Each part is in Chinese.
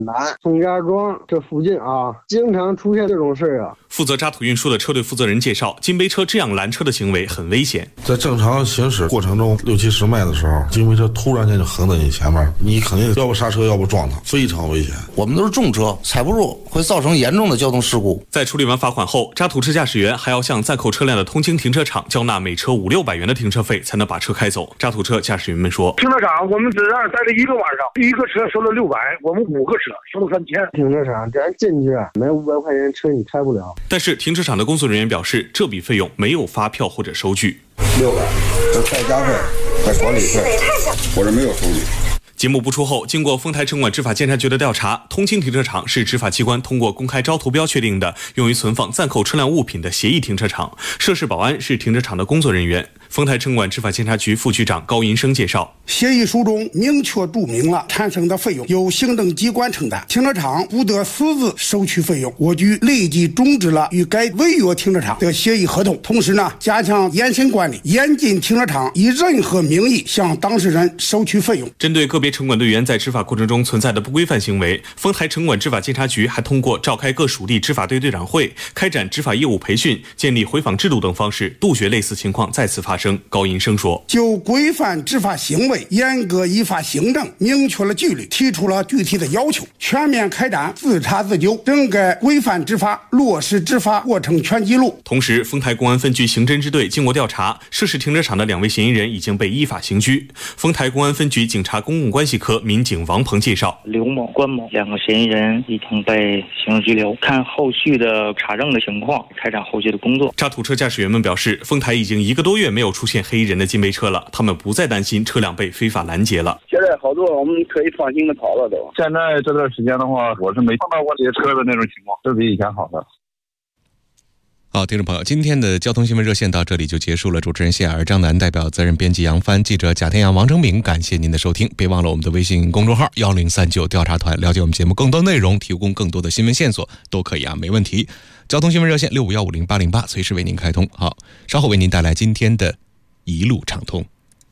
南宋家庄这附近啊，经常出现这种事啊。 负责渣土运输的车队负责人介绍，金杯车这样拦车的行为很危险。 在正常行驶过程中，60-70迈的时候，金杯车突然间就横在你前面，你肯定要不刹车，要不撞它，非常危险。 我们都是重车，踩不住，会造成严重的交通事故。 在处理完罚款后，渣土车驾驶员还要向暂扣车辆的通清停车场交纳每车500-600元的停车费，才能把车开走。渣土车驾驶员们说， 停车场我们只让待了1个晚上，一个车收了600，我们5个车收了3000。 停车场咱进去没500块钱车你开不了。 但是停车场的工作人员表示，这笔费用没有发票或者收据。 600，这代驾费、再管理费，我这没有收据。 节目播出后，经过丰台城管执法监察局的调查，通清停车场是执法机关通过公开招投标确定的用于存放暂扣车辆物品的协议停车场，涉事保安是停车场的工作人员。丰台城管执法监察局副局长高银生介绍， 协议书中明确注明了产生的费用由行政机关承担，停车场不得私自收取费用。我局立即终止了与该违约停车场的协议合同，同时加强严刑管理，严禁停车场以任何名义向当事人收取费用。 针对个别城管队员在执法过程中存在的不规范行为，丰台城管执法监察局还通过召开各属地执法队队长会、开展执法业务培训、建立回访制度等方式，杜绝类似情况再次发生。高银生说， 就规范执法行为、严格依法行政明确了纪律，提出了具体的要求，全面开展自查自纠，整改规范执法，落实执法过程全记录。 同时，丰台公安分局刑侦支队经过调查，涉事停车场的2位嫌疑人已经被依法刑拘。丰台公安分局警察公共关系科民警王鹏介绍， 刘某、关某2个嫌疑人已经被刑事拘留，看后续的查证的情况，开展后续的工作。 渣土车驾驶员们表示，丰台已经1个多月没有出现黑衣人的金杯车了，他们不再担心车辆被非法拦截了。 现在好多我们可以放心的跑了都。 现在这段时间的话，我是没碰到过这些车的那种情况，都比以前好了。 好，听众朋友，今天的交通新闻热线到这里就结束了。主持人谢尔、张楠，代表责任编辑杨帆，记者贾天阳、王成明，感谢您的收听。别忘了我们的微信公众号1039调查团，了解我们节目更多内容，提供更多的新闻线索都可以啊，没问题。交通新闻热线65150808，随时为您开通。好，稍后为您带来今天的一路畅通。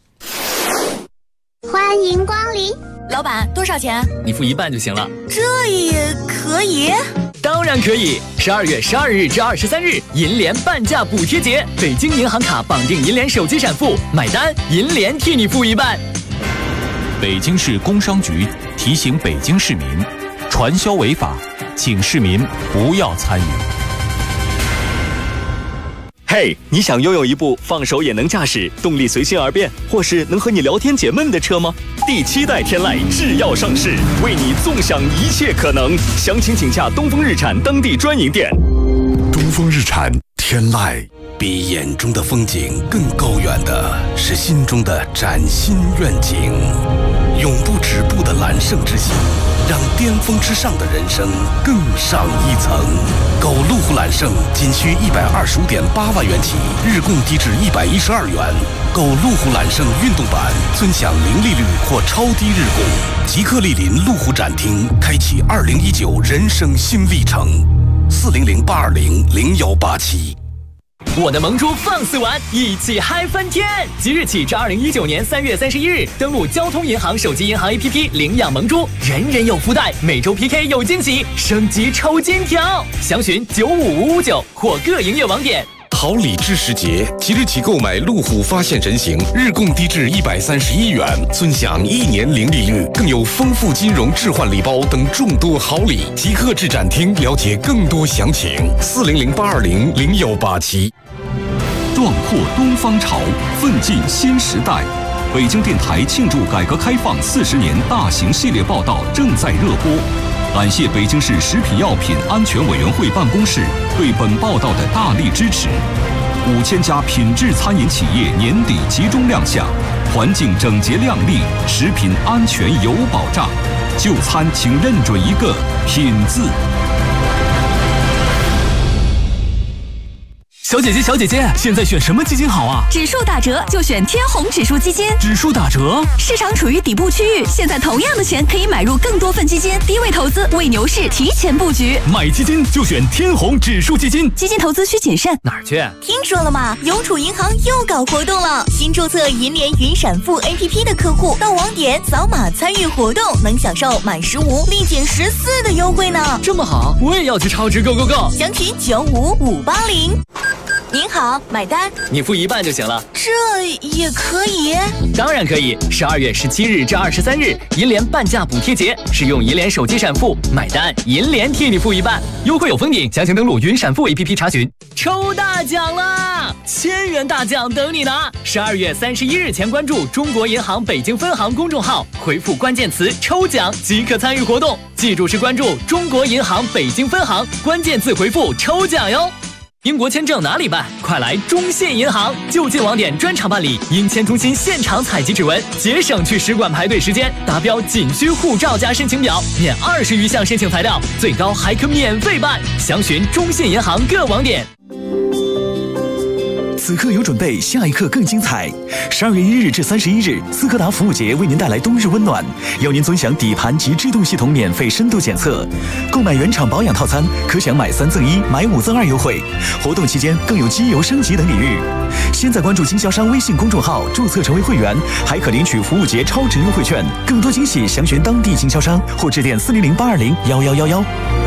欢迎光临， 老板多少钱？ 你付1半就行了。 这也可以？ 当然可以。12月12日至23日，银联半价补贴节，北京银行卡绑定银联手机闪付，买单银联替你付1半。 北京市工商局提醒北京市民，传销违法，请市民不要参与。 嘿，你想拥有一部放手也能驾驶、动力随心而变，或是能和你聊天解闷的车吗？第7代天籁制药上市，为你纵享一切可能。详情请洽东风日产当地专营店。 东风日产天籁，比眼中的风景更高远的是心中的崭新愿景。永不止步的揽胜之心，让巅峰之上的人生更上一层。购路虎揽胜仅需125.8万元起，日供低至112元。购路虎揽胜运动版，尊享零利率或超低日供。即刻莅临路虎展厅，开启2019人生新历程。400-820-0187。 我的萌猪放肆玩，一起嗨翻天！即日起至2019年3月31日，登录交通银行手机银行 APP 领养萌猪，人人有福袋，每周 PK 有惊喜，升级抽金条。详询95559或各营业网点。 好礼知时节，即日起购买路虎发现人形，日供低至131元，尊享1年零利率，更有丰富金融置换礼包等众多好礼。即刻至展厅了解更多详情。400-820-0187。 壮阔东方潮，奋进新时代。北京电台庆祝改革开放40年大型系列报道正在热播。感谢北京市食品药品安全委员会办公室对本报道的大力支持。5000家品质餐饮企业年底集中亮相，环境整洁亮丽，食品安全有保障。就餐请认准一个品字。 小姐姐，小姐姐，现在选什么基金好啊？ 指数打折就选天弘指数基金。 指数打折？ 市场处于底部区域，现在同样的钱可以买入更多份基金，低位投资，为牛市提前布局。 买基金就选天弘指数基金。 基金投资需谨慎。 哪儿去？ 听说了吗？邮储银行又搞活动了，新注册银联云闪付 APP 的客户到网点扫码参与活动，能享受满15立减14的优惠呢。 这么好，我也要去超值 Go！ 详询95580。您好，买单。 你付一半就行了。 这也可以？ 当然可以。12月17日至23日，银联半价补贴节，使用银联手机闪付买单，银联替你付一半，优惠有封顶。详情登录云闪付 APP 查询。抽大奖啦！1000元大奖等你拿！12月31日前关注中国银行北京分行公众号，回复关键词抽奖即可参与活动。记住是关注中国银行北京分行，关键字回复抽奖哟。英国签证哪里办？快来中信银行，就近网点专场办理，英签中心现场采集指纹，节省去使馆排队时间。达标仅需护照加申请表，免20余项申请材料，最高还可免费办。详询中信银行各网点。 此刻有准备，下一刻更精彩。12月1日至31日，斯柯达服务节为您带来冬日温暖，邀您尊享底盘及制动系统免费深度检测。购买原厂保养套餐，可享买3赠1、买5赠2优惠。活动期间更有机油升级等礼遇。现在关注经销商微信公众号，注册成为会员，还可领取服务节超值优惠券。更多惊喜，详询当地经销商或致电400-820-1111。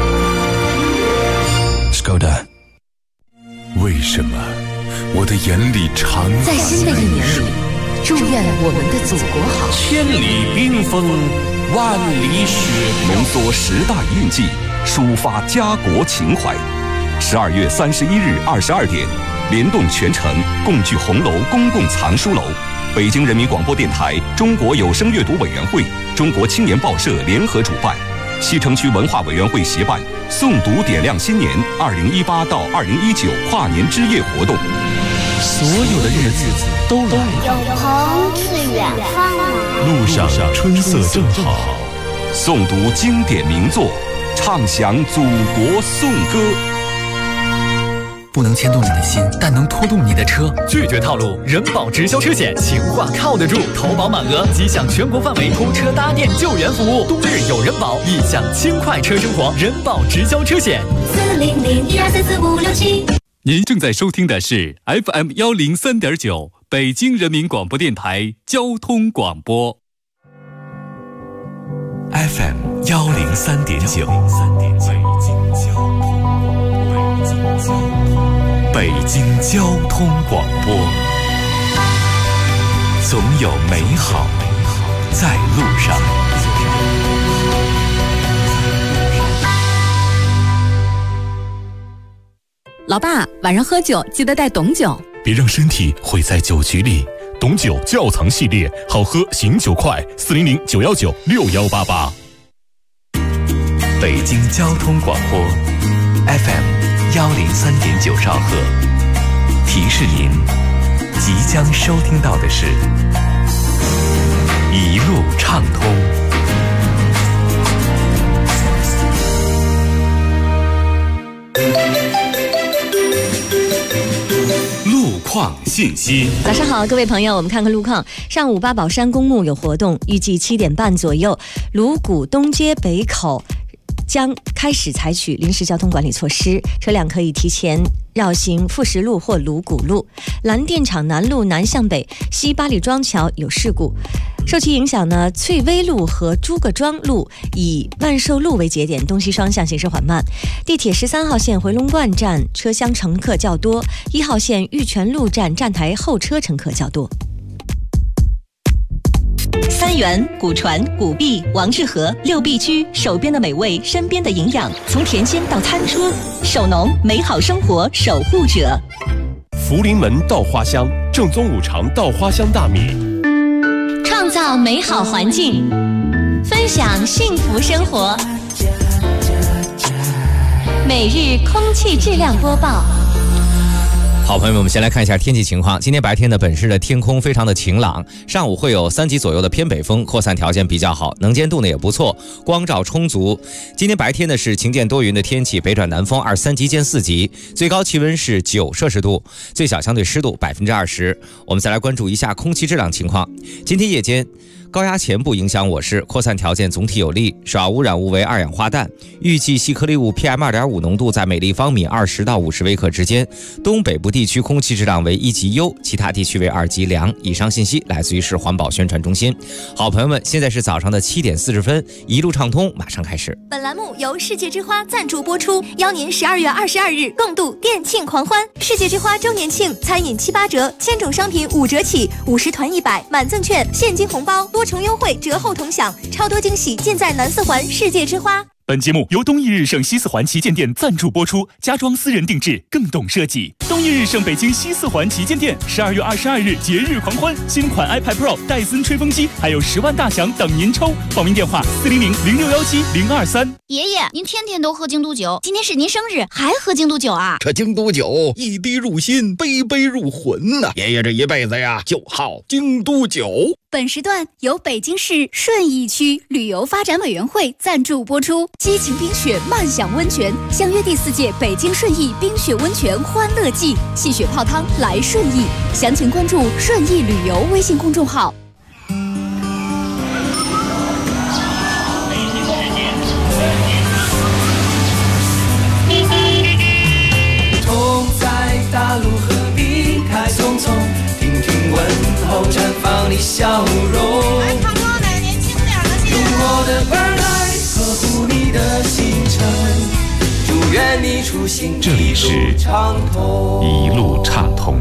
Skoda， 为什么？我的眼里常在新的一年里，祝愿我们的祖国好。 千里冰封，万里雪浓缩时代印记，抒发家国情怀。12月31日22点，联动全城，共聚红楼公共藏书楼。北京人民广播电台、中国有声阅读委员会、中国青年报社联合主办，西城区文化委员会协办诵读点亮新年2018到2019跨年之夜活动。 所有的日子都来了， 有朋自远方来， 路上春色正好。 诵读经典名作，唱响祖国颂歌。 不能牵动你的心，但能拖动你的车。拒绝套路，人保直销车险，情话靠得住。投保满额即享全国范围拖车搭电救援服务，冬日有人保，一享轻快车生活。人保直销车险。 400-1234567。 您正在收听的是 FM 103.9北京人民广播电台交通广播。 FM 103.9，北京交通广播，总有美好在路上。 老爸，晚上喝酒记得带董酒， 别让身体毁在酒局里。董酒窖藏系列，好喝醒酒快，400-919-6188。 北京交通广播 FM 103.9兆赫，提示您即将收听到的是一路畅通。路况信息。 早上好，各位朋友，我们看看路况。上午八宝山公墓有活动，预计7点半左右，鲁谷东街北口将开始采取临时交通管理措施，车辆可以提前绕行富石路或鲁谷路。蓝电厂南路南向北西八里庄桥有事故，受其影响呢，翠微路和朱各庄路以万寿路为节点，东西双向行驶缓慢。地铁13号线回龙观站车厢乘客较多，1号线玉泉路站站台候车乘客较多。三元、古传、古壁、王致和6必居，手边的美味，身边的营养，从甜心到餐桌，手农美好生活守护者。 福临门稻花香，正宗五常稻花香大米， 创造美好环境，分享幸福生活。每日空气质量播报。 好朋友们，我们先来看一下天气情况。今天白天呢，本市的天空非常的晴朗，上午会有3级左右的偏北风，扩散条件比较好，能见度呢也不错，光照充足。今天白天呢是晴间多云的天气，北转南风2-3级见4级，最高气温是9摄氏度，最小相对湿度20%。我们再来关注一下空气质量情况。今天夜间，高压前部影响我市，扩散条件总体有利，首要污染物为2氧化氮，预计细颗粒物 PM2.5 浓度在每立方米20到50微克之间，东北部地区空气质量为1级优，其他地区为2级良。以上信息来自于市环保宣传中心。好朋友们，现在是早上的7点40分，一路畅通马上开始。 本栏目由世界之花赞助播出，邀您12月22日共度店庆狂欢。世界之花周年庆，餐饮7、8折，千种商品5折起，50团100，满赠券，现金红包，多重优惠，折后同享，超多惊喜尽在南四环世界之花。 本节目由东义日盛西四环旗舰店赞助播出，家装私人定制，更懂设计。东义日盛北京西四环旗舰店12月22日节日狂欢，新款 iPad Pro、戴森吹风机，还有10万大奖等您抽。报名电话400-0617-023。 爷爷，您天天都喝京都酒，今天是您生日，还喝京都酒啊？ 这京都酒一滴入心，杯杯入魂呐！爷爷这一辈子呀，就好京都酒。 本时段由北京市顺义区旅游发展委员会赞助播出。激情冰雪漫享温泉，相约第4届北京顺义冰雪温泉欢乐季，戏雪泡汤来顺义。详情关注顺义旅游微信公众号。 痛在大陆何必太匆匆，听听问候绽放你笑容。来唱歌的年轻点的，用我的耳来呵护你的行程，祝愿你出行这里是一路畅通。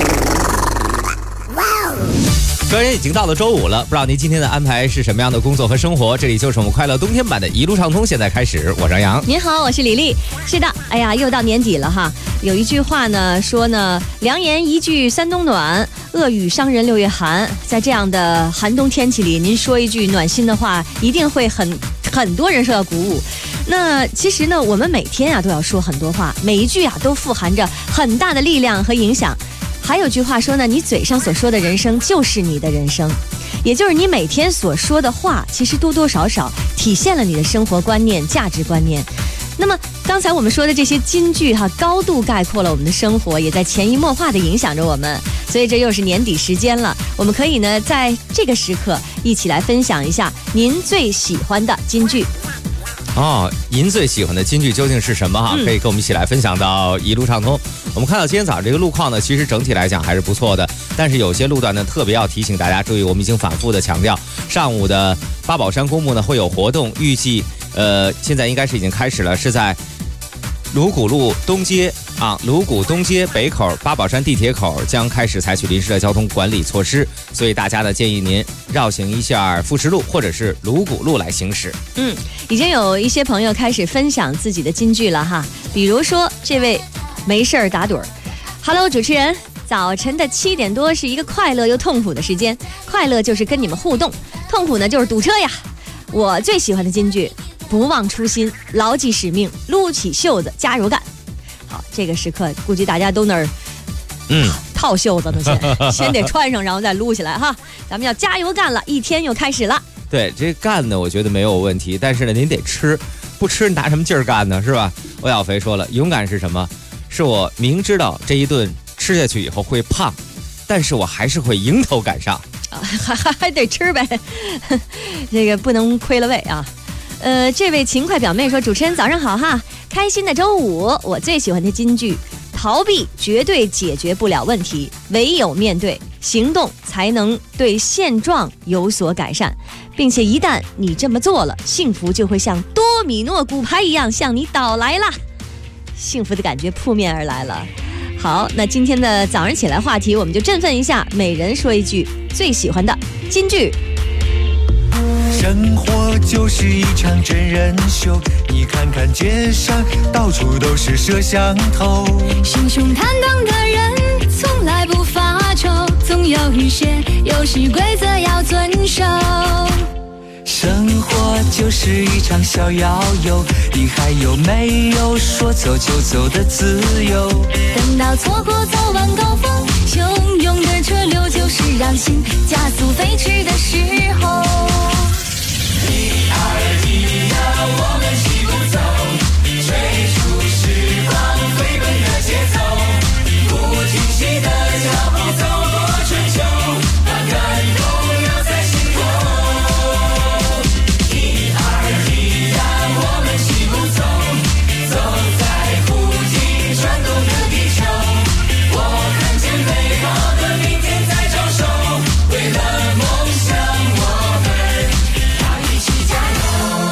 虽然已经到了周5了，不知道您今天的安排是什么样的工作和生活？这里就是我们快乐冬天版的一路畅通，现在开始，我是杨洋。 您好，我是李丽。是的，哎呀，又到年底了哈。有一句话呢说呢，良言一句三冬暖，恶语伤人6月寒。在这样的寒冬天气里，您说一句暖心的话，一定会很多人受到鼓舞。那其实呢，我们每天啊都要说很多话，每一句啊都富含着很大的力量和影响。还有句话说呢，你嘴上所说的人生就是你的人生，也就是你每天所说的话，其实多多少少体现了你的生活观念、价值观念。那么刚才我们说的这些金句哈，高度概括了我们的生活，也在潜移默化地影响着我们。所以这又是年底时间了，我们可以呢在这个时刻一起来分享一下您最喜欢的金句。 您最喜欢的金句究竟是什么哈？可以跟我们一起来分享到一路畅通。我们看到今天早上这个路况呢，其实整体来讲还是不错的，但是有些路段呢特别要提醒大家注意，我们已经反复的强调，上午的八宝山公墓呢会有活动，预计现在应该是已经开始了，是在鲁谷路东街鲁谷东街北口八宝山地铁口将开始采取临时的交通管理措施，所以大家呢建议您绕行一下富士路或者是鲁谷路来行驶。 已经有一些朋友开始分享自己的金句了哈，比如说这位没事儿打盹儿 ，Hello 主持人，早晨的7点多是一个快乐又痛苦的时间，快乐就是跟你们互动，痛苦呢就是堵车呀。我最喜欢的金句。不忘初心，牢记使命，撸起袖子，加油干。好，这个时刻估计大家都那儿，套袖子呢，先得穿上，然后再撸起来哈。咱们要加油干了，一天又开始了。 对，这干呢，我觉得没有问题，但是呢，您得吃，不吃你拿什么劲儿干呢？是吧？欧小肥说了，勇敢是什么？是我明知道这一顿吃下去以后会胖，但是我还是会迎头赶上。 还得吃呗，这个不能亏了胃啊。这位勤快表妹说，主持人早上好哈，开心的周5，我最喜欢的金句，逃避绝对解决不了问题，唯有面对，行动才能对现状有所改善，并且一旦你这么做了，幸福就会像多米诺骨牌一样向你倒来了，幸福的感觉扑面而来了。好，那今天的早上起来话题，我们就振奋一下，每人说一句最喜欢的金句。 生活就是一场真人秀，你看看街上到处都是摄像头， 心胸坦荡的人从来不发愁，总有一些游戏规则要遵守。 生活就是一场小摇游，你还有没有说走就走的自由？ 等到错过早晚高峰，汹涌的车流就是让心加速飞驰的时候。 1、2、1呀，我们齐步走，追逐时光飞奔的节奏，不停息的脚步走过春秋，把感动留在心头。1、2、1呀，我们齐步走，走在不停转动的地球，我看见美好的明天在招手，为了梦想我们要一起加油。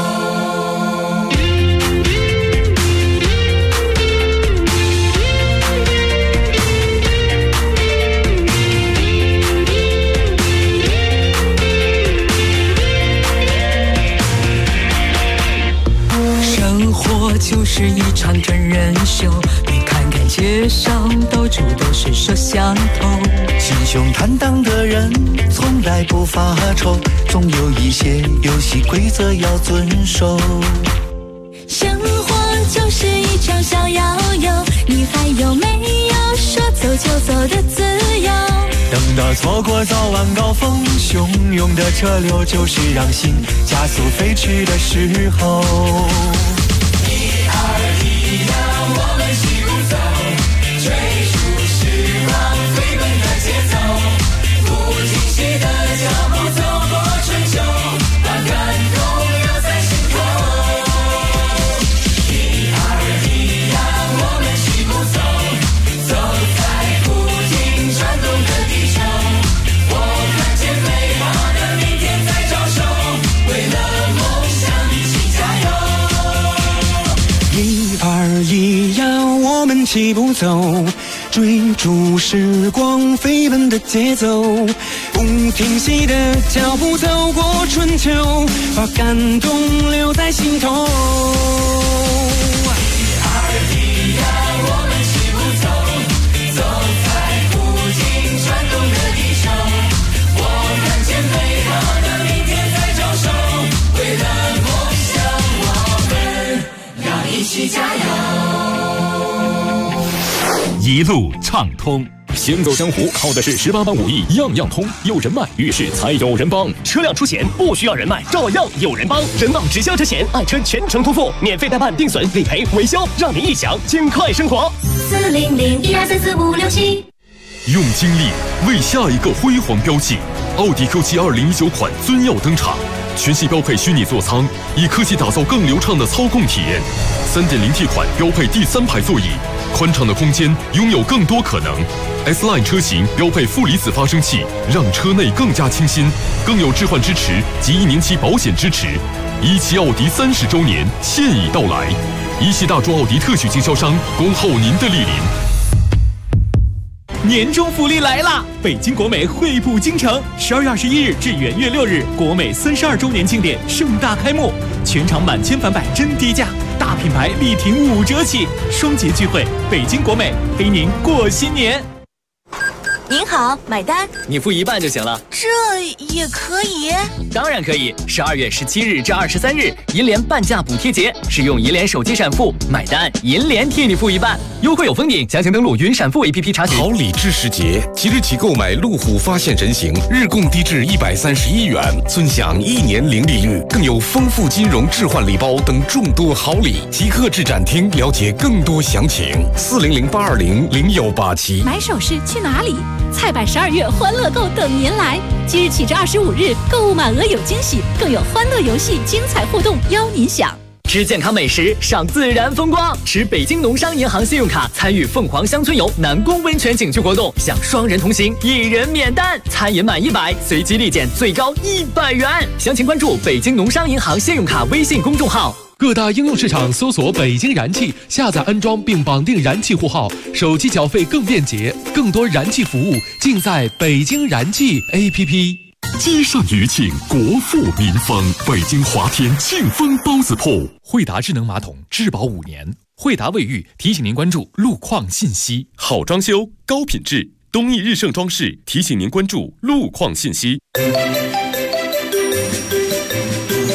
生活就是一场真人秀，你看看街上到处都是摄像头， 心胸坦荡的人从来不发愁，总有一些游戏规则要遵守。 生活就是一场小摇游，你还有没有说走就走的自由？ 等到错过早晚高峰，汹涌的车流就是让心加速飞驰的时候。1、2、1呀，我们齐步走，追逐时光飞奔的节奏，不停息的脚步走过春秋，把感动留在心头。1、2、1呀，我们齐步走，走在不停转动的地球，我看见美好的明天在招手，为了梦想一起加油。1、2、1呀，我们齐步走，追逐时光飞奔的节奏，不停息的脚步走过春秋，把感动留在心头。1、2、1呀，我们齐步走，走在不停转动的地球，我看见美好的明天在招手，为了梦想我们要一起加油。 一路畅通。行走江湖靠的是18般武艺，样样通。有人脉，遇事才有人帮。 车辆出险不需要人脉，照样有人帮。人保直销车险，爱车全程托付，免费代办、定损、理赔、维修，让您一享尽快生活。 40012344567。 用精力为下一个辉煌标记。奥迪 Q7 2019款尊耀登场，全系标配虚拟座舱，以科技打造更流畅的操控体验。3.0T 款标配第3排座椅，宽敞的空间拥有更多可能。S-Line 车型标配负离子发生器，让车内更加清新，更有置换支持及1年期保险支持。17奥迪30周年现已到来，一汽大众奥迪特许经销商恭候您的莅临。 年终福利来啦！北京国美惠普京城，12月21日至元月6日，国美32周年庆典盛大开幕，全场满千返百真低价，大品牌力挺5折起，双节聚会，北京国美陪您过新年。 您好，买单。 你付一半就行了。 这也可以？ 当然可以。12月17日至23日，银联半价补贴节，使用银联手机闪付买单，银联替你付一半，优惠有封顶。详情登录云闪付 APP 查询。 好礼知时节，即日起购买路虎发现人形，日供低至131元，尊享1年零利率，更有丰富金融置换礼包等众多好礼。即刻至展厅了解更多详情。400-820-0187。 买首饰去哪里？菜百12月欢乐购等您来，即日起至25日，购物满额有惊喜，更有欢乐游戏、精彩互动邀您享。 吃健康美食，赏自然风光，持北京农商银行信用卡参与凤凰乡村游南宫温泉景区活动，享双人同行，1人免单，餐饮满100，随机立减最高100元。详情关注北京农商银行信用卡微信公众号。 各大应用市场搜索北京燃气，下载安装并绑定燃气户号，手机缴费更便捷，更多燃气服务尽在北京燃气 APP。 积善余庆，国富民丰。北京华天庆丰包子铺， 惠达智能马桶质保5年。惠达卫浴提醒您关注路况信息。 好装修，高品质，东义日盛装饰提醒您关注路况信息。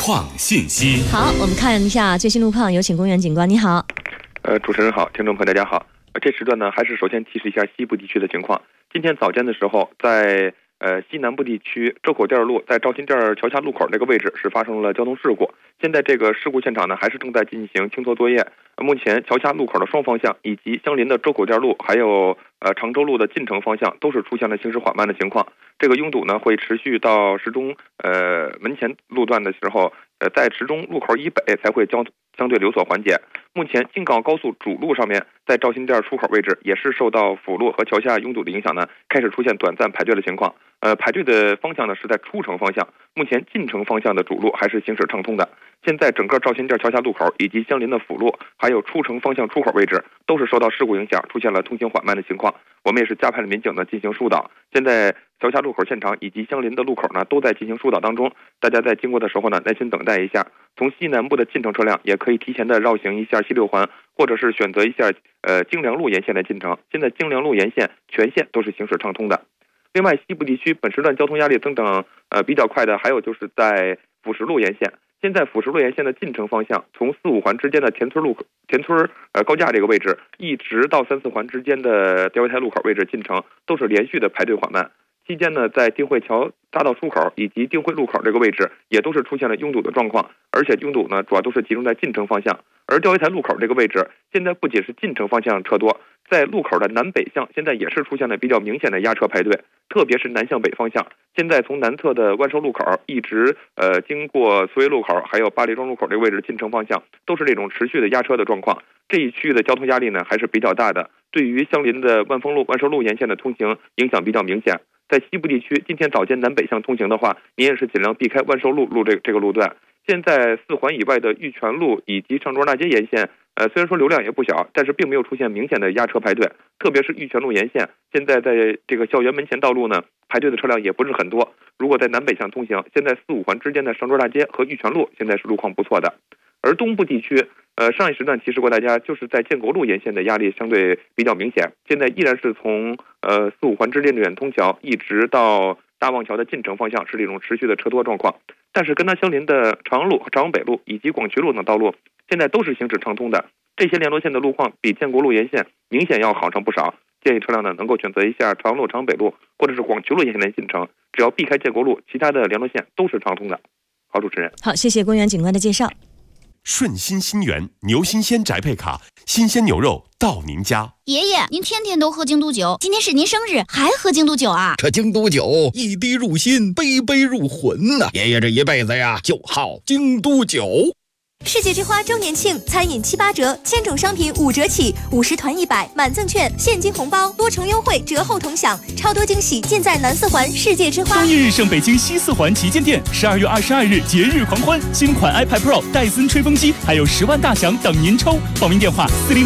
创信息。 好，我们看一下最新路况，有请公园警官。你好。 主持人好，听众朋友大家好。这时段呢，还是首先提示一下西部地区的情况。今天早间的时候，在西南部地区周口店路在赵新店桥下路口这个位置是发生了交通事故。现在这个事故现场呢，还是正在进行清拖作业。目前桥下路口的双方向以及相邻的周口店路还有常州路的进城方向都是出现了行驶缓慢的情况。这个拥堵呢会持续到石钟门前路段的时候，在石钟路口以北才会相对有所缓解。目前京港高速主路上面，在赵新店出口位置也是受到辅路和桥下拥堵的影响呢，开始出现短暂排队的情况。排队的方向呢是在出城方向，目前进城方向的主路还是行驶畅通的。现在整个赵新店桥下路口以及相邻的辅路还有出城方向出口位置都是受到事故影响，出现了通行缓慢的情况。我们也是加派了民警呢进行疏导。现在桥下路口现场以及相邻的路口呢都在进行疏导当中，大家在经过的时候呢耐心等待一下。从西南部的进城车辆也可以提前的绕行一下西六环，或者是选择一下京良路沿线来进城。现在京良路沿线全线都是行驶畅通的。另外，西部地区本时段交通压力增长比较快的还有就是在辅石路沿线。现在辅石路沿线的进城方向，从4、5环之间的田村高架这个位置，一直到3、4环之间的钓鱼台路口位置进城，都是连续的排队缓慢。期间呢，在定慧桥匝道出口以及定慧路口这个位置，也都是出现了拥堵的状况，而且拥堵呢主要都是集中在进城方向。而钓鱼台路口这个位置，现在不仅是进城方向车多，在路口的南北向现在也是出现了比较明显的压车排队，特别是南向北方向。现在从南侧的万寿路口一直经过苏维路口还有八里庄路口这个位置进城方向，都是这种持续的压车的状况。这一区域的交通压力呢还是比较大的，对于相邻的万丰路、万寿路沿线的通行影响比较明显。在西部地区，今天早间南北向通行的话，您也是尽量避开万寿路这个路段。现在4环以外的玉泉路以及上庄大街沿线，虽然说流量也不小，但是并没有出现明显的压车排队。特别是玉泉路沿线，现在在这个校园门前道路呢，排队的车辆也不是很多。如果在南北向通行，现在4、5环之间的上庄大街和玉泉路现在是路况不错的。而东部地区，上一时段提示过大家，就是在建国路沿线的压力相对比较明显。现在依然是从4、5环之间的远通桥一直到大望桥的进城方向是这种持续的车多状况。但是跟它相邻的长阳路、长阳北路以及广渠路等道路，现在都是行驶畅通的。这些联络线的路况比建国路沿线明显要好上不少。建议车辆呢能够选择一下长阳路、长阳北路或者是广渠路沿线来进城，只要避开建国路，其他的联络线都是畅通的。好，主持人。 好，谢谢公园警官的介绍。 顺心新源牛新鲜宅配卡，新鲜牛肉到您家。 爷爷，您天天都喝京都酒，今天是您生日，还喝京都酒啊？ 这京都酒一滴入心，杯杯入魂呐！爷爷这一辈子呀，就好京都酒。 世界之花周年庆，餐饮7、8折，千种商品5折起，50团100，满赠券，现金红包，多重优惠，折后同享，超多惊喜尽在南4环世界之花。 周一日盛北京西4环旗舰店，12月22日节日狂欢，新款 iPad Pro、戴森吹风机，还有10万大奖等您抽。报名电话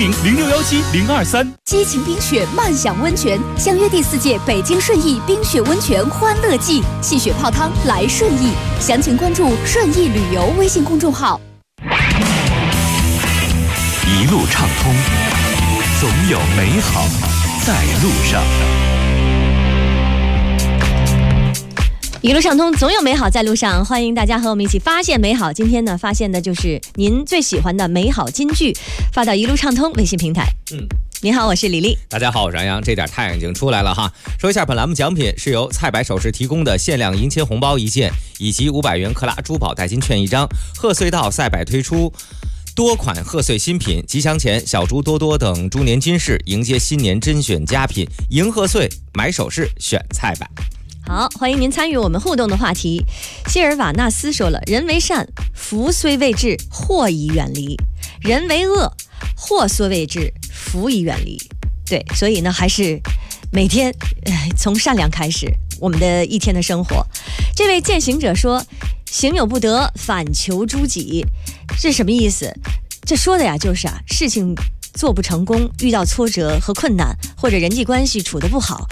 400-0617-023。 激情冰雪，慢享温泉，相约第4届北京顺义冰雪温泉欢乐季，戏雪泡汤来顺义，详情关注顺义旅游微信公众号。 一路畅通，总有美好在路上。 一路畅通，总有美好在路上。欢迎大家和我们一起发现美好。今天呢，发现的就是您最喜欢的美好金句，发到一路畅通微信平台。您好，我是李丽。 大家好，我是杨洋。这点太阳已经出来了哈。说一下本栏目奖品是由菜百首饰提供的限量银钱红包1件，以及500元克拉珠宝代金券1张。贺岁到，赛百推出多款贺岁新品，吉祥钱、小猪多多等猪年金饰，迎接新年甄选佳品，迎贺岁买首饰选菜百。 好，欢迎您参与我们互动的话题。希尔瓦纳斯说了，人为善，福虽未至，祸已远离；人为恶，祸虽未至，福已远离。对，所以呢，还是每天从善良开始，我们的一天的生活。这位践行者说，行有不得，反求诸己。这什么意思？这说的呀，就是事情做不成功，遇到挫折和困难，或者人际关系处得不好，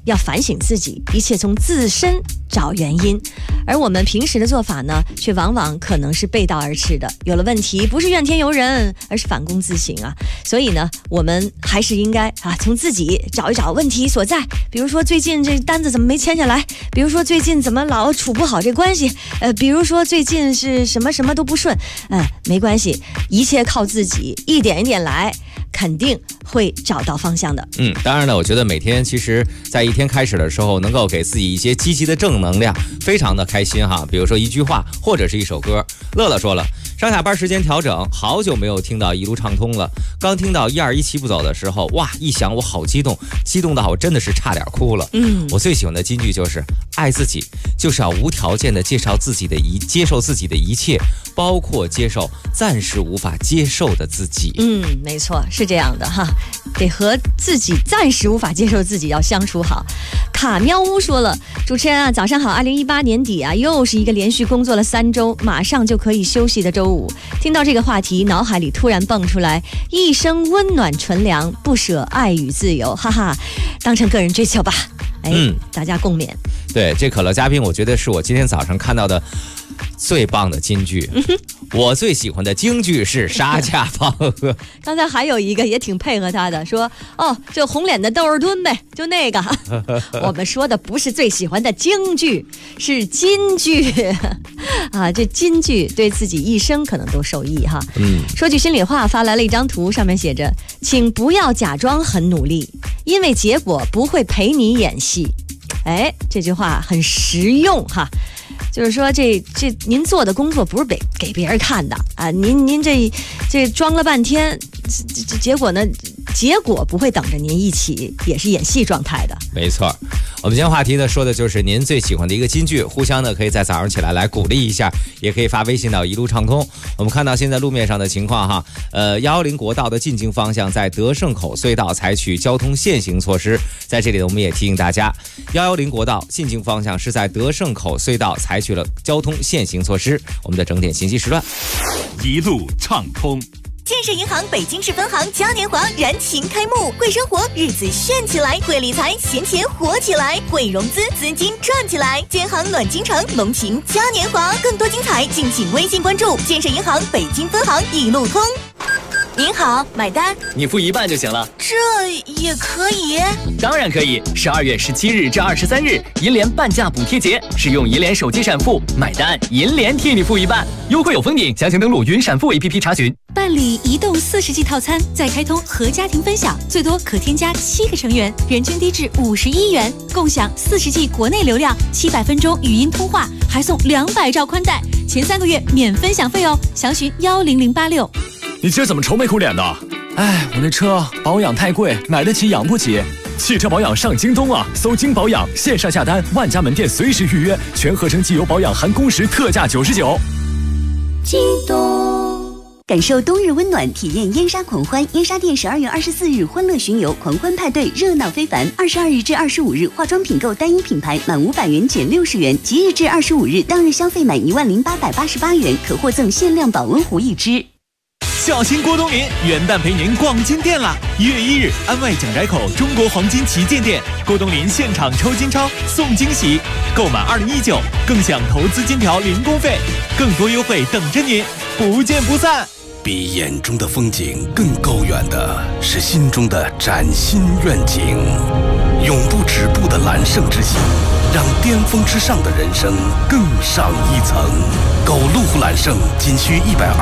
要反省自己，一切从自身找原因。而我们平时的做法呢，却往往可能是背道而驰的。有了问题，不是怨天尤人，而是反躬自省啊。所以呢，我们还是应该从自己找一找问题所在。比如说最近这单子怎么没签下来？比如说最近怎么老处不好这关系？比如说最近是什么都不顺。没关系，一切靠自己，一点一点来，肯定会找到方向的。 当然了，我觉得每天其实在一天开始的时候，能够给自己一些积极的正能量，非常的开心哈。比如说一句话，或者是一首歌。乐乐说了，上下班时间调整，好久没有听到一路畅通了。刚听到121起步走的时候，哇，一响我好激动，激动到我真的是差点哭了。我最喜欢的金句就是爱自己就是要无条件的接受自己的一切，包括接受暂时无法接受的自己。 没错，是这样的哈，得和自己暂时无法接受自己要相处好。卡喵屋说了，主持人早上好，2018年底又是一个连续工作了3周，马上就可以休息的周五。听到这个话题，脑海里突然蹦出来一生温暖纯良，不舍爱与自由，哈哈，当成个人追求吧。大家共勉。 对，这可乐嘉宾我觉得是我今天早上看到的最棒的金句。我最喜欢的京剧是杀价放鹅。 刚才还有一个也挺配合他的，说就红脸的窦尔敦呗，就那个。我们说的不是最喜欢的京剧，是金句这金句对自己一生可能都受益哈。说句心里话，发来了一张图，上面写着请不要假装很努力，因为结果不会陪你演戏。这句话很实用哈。就是说这您做的工作不是给别人看的您这装了半天，结果呢，结果不会等着您一起也是演戏状态的。 没错，我们今天话题呢说的就是您最喜欢的一个金句，互相呢可以在早上起来鼓励一下，也可以发微信到一路畅通。我们看到现在路面上的情况哈，110国道的进京方向在德胜口隧道采取交通限行措施，在这里呢我们也提醒大家，110国道进京方向是在德胜口隧道采取了交通限行措施。我们的整点信息时段， 一路畅通。 建设银行北京市分行嘉年华燃情开幕，会生活日子炫起来，会理财闲钱活起来，会融资资金赚起来。建行暖京城龙情嘉年华，更多精彩敬请微信关注建设银行北京分行一路通。您好，买单。 你付一半就行了。 这也可以？ 当然可以。12月17日至23日，银联半价补贴节，使用银联手机闪付买单，银联替你付一半，优惠有封顶。详情登录云闪付 APP 查询。 办理移动40G 套餐，再开通和家庭分享，最多可添加7个成员，人均低至51元，共享40G 国内流量，700分钟语音通话，还送200兆宽带，前3个月免分享费哦。详询10086。 你今儿怎么愁眉苦脸的？ 我那车保养太贵，买得起养不起。 汽车保养上京东啊，搜京保养，线上下单，万家门店随时预约，全合成机油保养含工时特价99。 京东，感受冬日温暖，体验燕莎狂欢。燕莎店12月24日欢乐巡游狂欢派对热闹非凡。22日至25日化妆品购单一品牌满500元减60元，即日至25日当日消费满10888元可获赠限量保温壶1只。 小心郭冬临，元旦陪您逛金店啦！1月1日，安外蒋宅口中国黄金旗舰店，郭冬临现场抽金钞送惊喜，购满2019更享投资金条零工费，更多优惠等着您，不见不散。 比眼中的风景更高远的是心中的崭新愿景，永不止步的揽胜之心，让巅峰之上的人生更上一层。购路虎揽胜仅需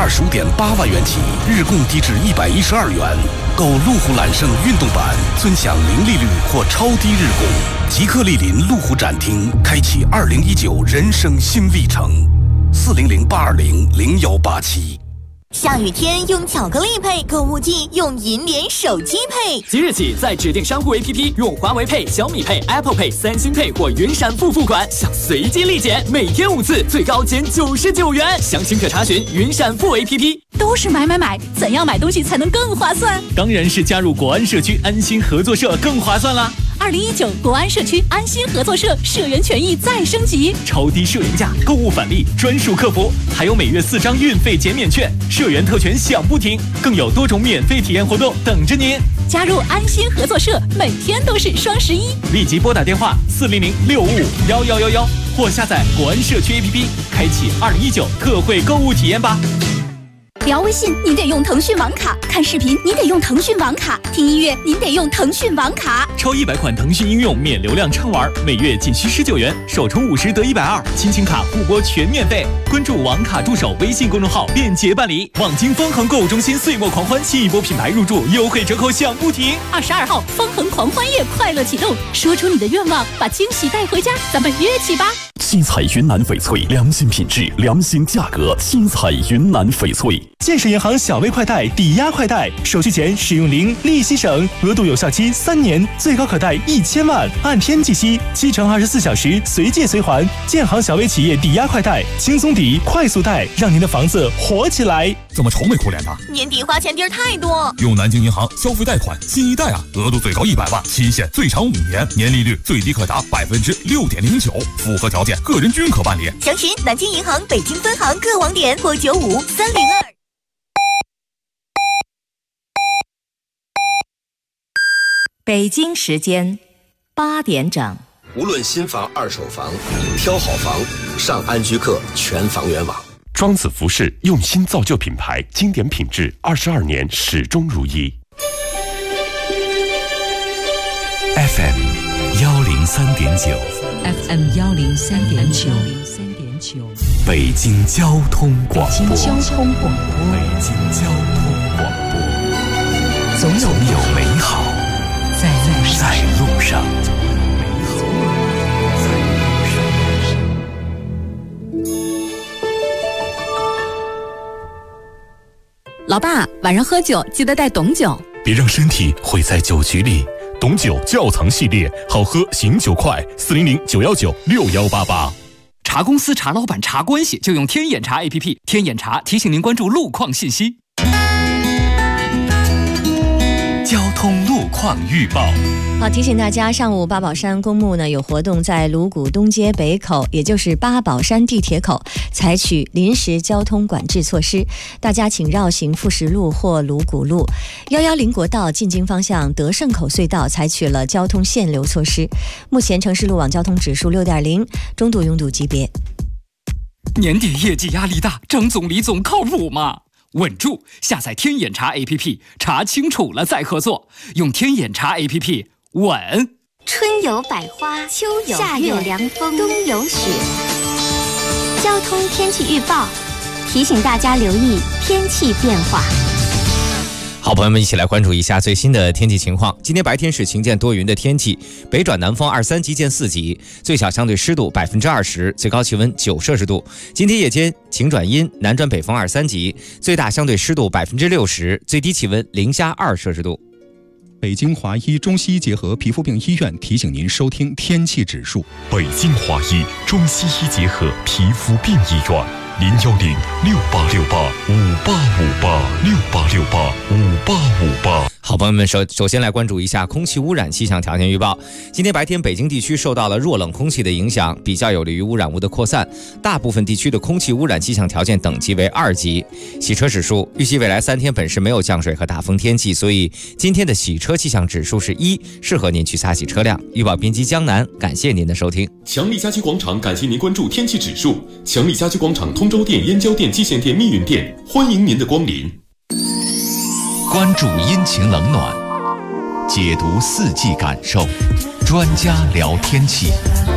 125.8万元起，日供低至112元。购路虎揽胜运动版，尊享零利率或超低日供。即刻莅临路虎展厅，开启2019人生新历程。400-820-0187。 下雨天用巧克力配，购物季用银联手机配。 即日起，在指定商户 APP 用华为 Pay、小米 Pay、Apple Pay、三星 Pay 或云闪付付款，享随机立减，每天5次，最高减99元。详情可查询云闪付 APP。 都是买，怎样买东西才能更划算？ 当然是加入国安社区安心合作社更划算啦 ！2019国安社区安心合作社社员权益再升级， 超低社员价、购物返利、专属客服，还有每月4张运费减免券，社员特权享不停，更有多种免费体验活动等着您。 加入安心合作社，每天都是双11。 立即拨打电话400-655-1111，或下载国安社区 APP， 开启2019特惠购物体验吧。 聊微信您得用腾讯网卡，看视频你得用腾讯网卡，听音乐您得用腾讯网卡。 超100款腾讯应用免流量畅玩，每月仅需19元，首充50得120，亲情卡互拨全免费。关注网卡助手微信公众号，便捷办理。望京方恒购物中心岁末狂欢新一波品牌入驻优惠折扣享不停。 22号方恒狂欢夜快乐启动，说出你的愿望，把惊喜带回家，咱们约起吧。 七彩云南翡翠，良心品质，良心价格。七彩云南翡翠。 建设银行小微快贷抵押快贷，手续前使用零，利息省，额度有效期3年，最高可贷1000万，按天计息，7乘24小时随借随还。建行小微企业抵押快贷，轻松抵，快速贷，让您的房子活起来。 怎么愁眉苦脸的？ 年底花钱地儿太多。 用南京银行消费贷款新一代啊，额度最高100万，期限最长5年，年利率最低可达6.09%，符合条件个人均可办理。 详询南京银行北京分行各网点或95302。 北京时间8点整。 无论新房、二手房，挑好房上安居客全房源网。 庄子服饰用心造就品牌，经典品质，22年始终如一。 FM 103.9 FM 103.9， 北京交通广播。 北京交通广播。 北京交通广播。总有美好在路上。 老爸，晚上喝酒记得带董酒， 别让身体毁在酒局里。董酒窖藏系列，好喝醒酒快，400-919-6188。 茶公司、茶老板、茶关系，就用天眼茶 APP。天眼茶提醒您关注路况信息。 交通路况预报。 好，提醒大家，上午八宝山公墓呢有活动，在鲁谷东街北口，也就是八宝山地铁口，采取临时交通管制措施，大家请绕行富石路或鲁谷路。110国道进京方向德胜口隧道采取了交通限流措施，目前城市路网交通指数6.0，中度拥堵级别。 年底业绩压力大，张总李总靠谱吗？稳住，下载天眼查 APP， 查清楚了再合作，用天眼查 APP 稳。 春有百花，秋有夏有凉风，冬有雪。交通天气预报提醒大家留意天气变化。 好，朋友们，一起来关注一下最新的天气情况。今天白天是晴间多云的天气，北转南风23级见4级，最小相对湿度20%，最高气温9摄氏度。今天夜间晴转阴，南转北风23级，最大相对湿度60%，最低气温零下2摄氏度。 北京华医中西医结合皮肤病医院提醒您收听天气指数。 北京华医中西医结合皮肤病医院。010-6868-5858，6868-5858。好，朋友们，首先来关注一下空气污染气象条件预报。今天白天，北京地区受到了弱冷空气的影响，比较有利于污染物的扩散。大部分地区的空气污染气象条件等级为2级。洗车指数，预计未来3天本市没有降水和大风天气，所以今天的洗车气象指数是1，适合您去擦洗车辆。预报编辑江南，感谢您的收听。 强力家居广场感谢您关注天气指数。强力家居广场通州店、燕郊店、蓟县店、密云店，欢迎您的光临。 关注阴晴冷暖，解读四季感受，专家聊天气。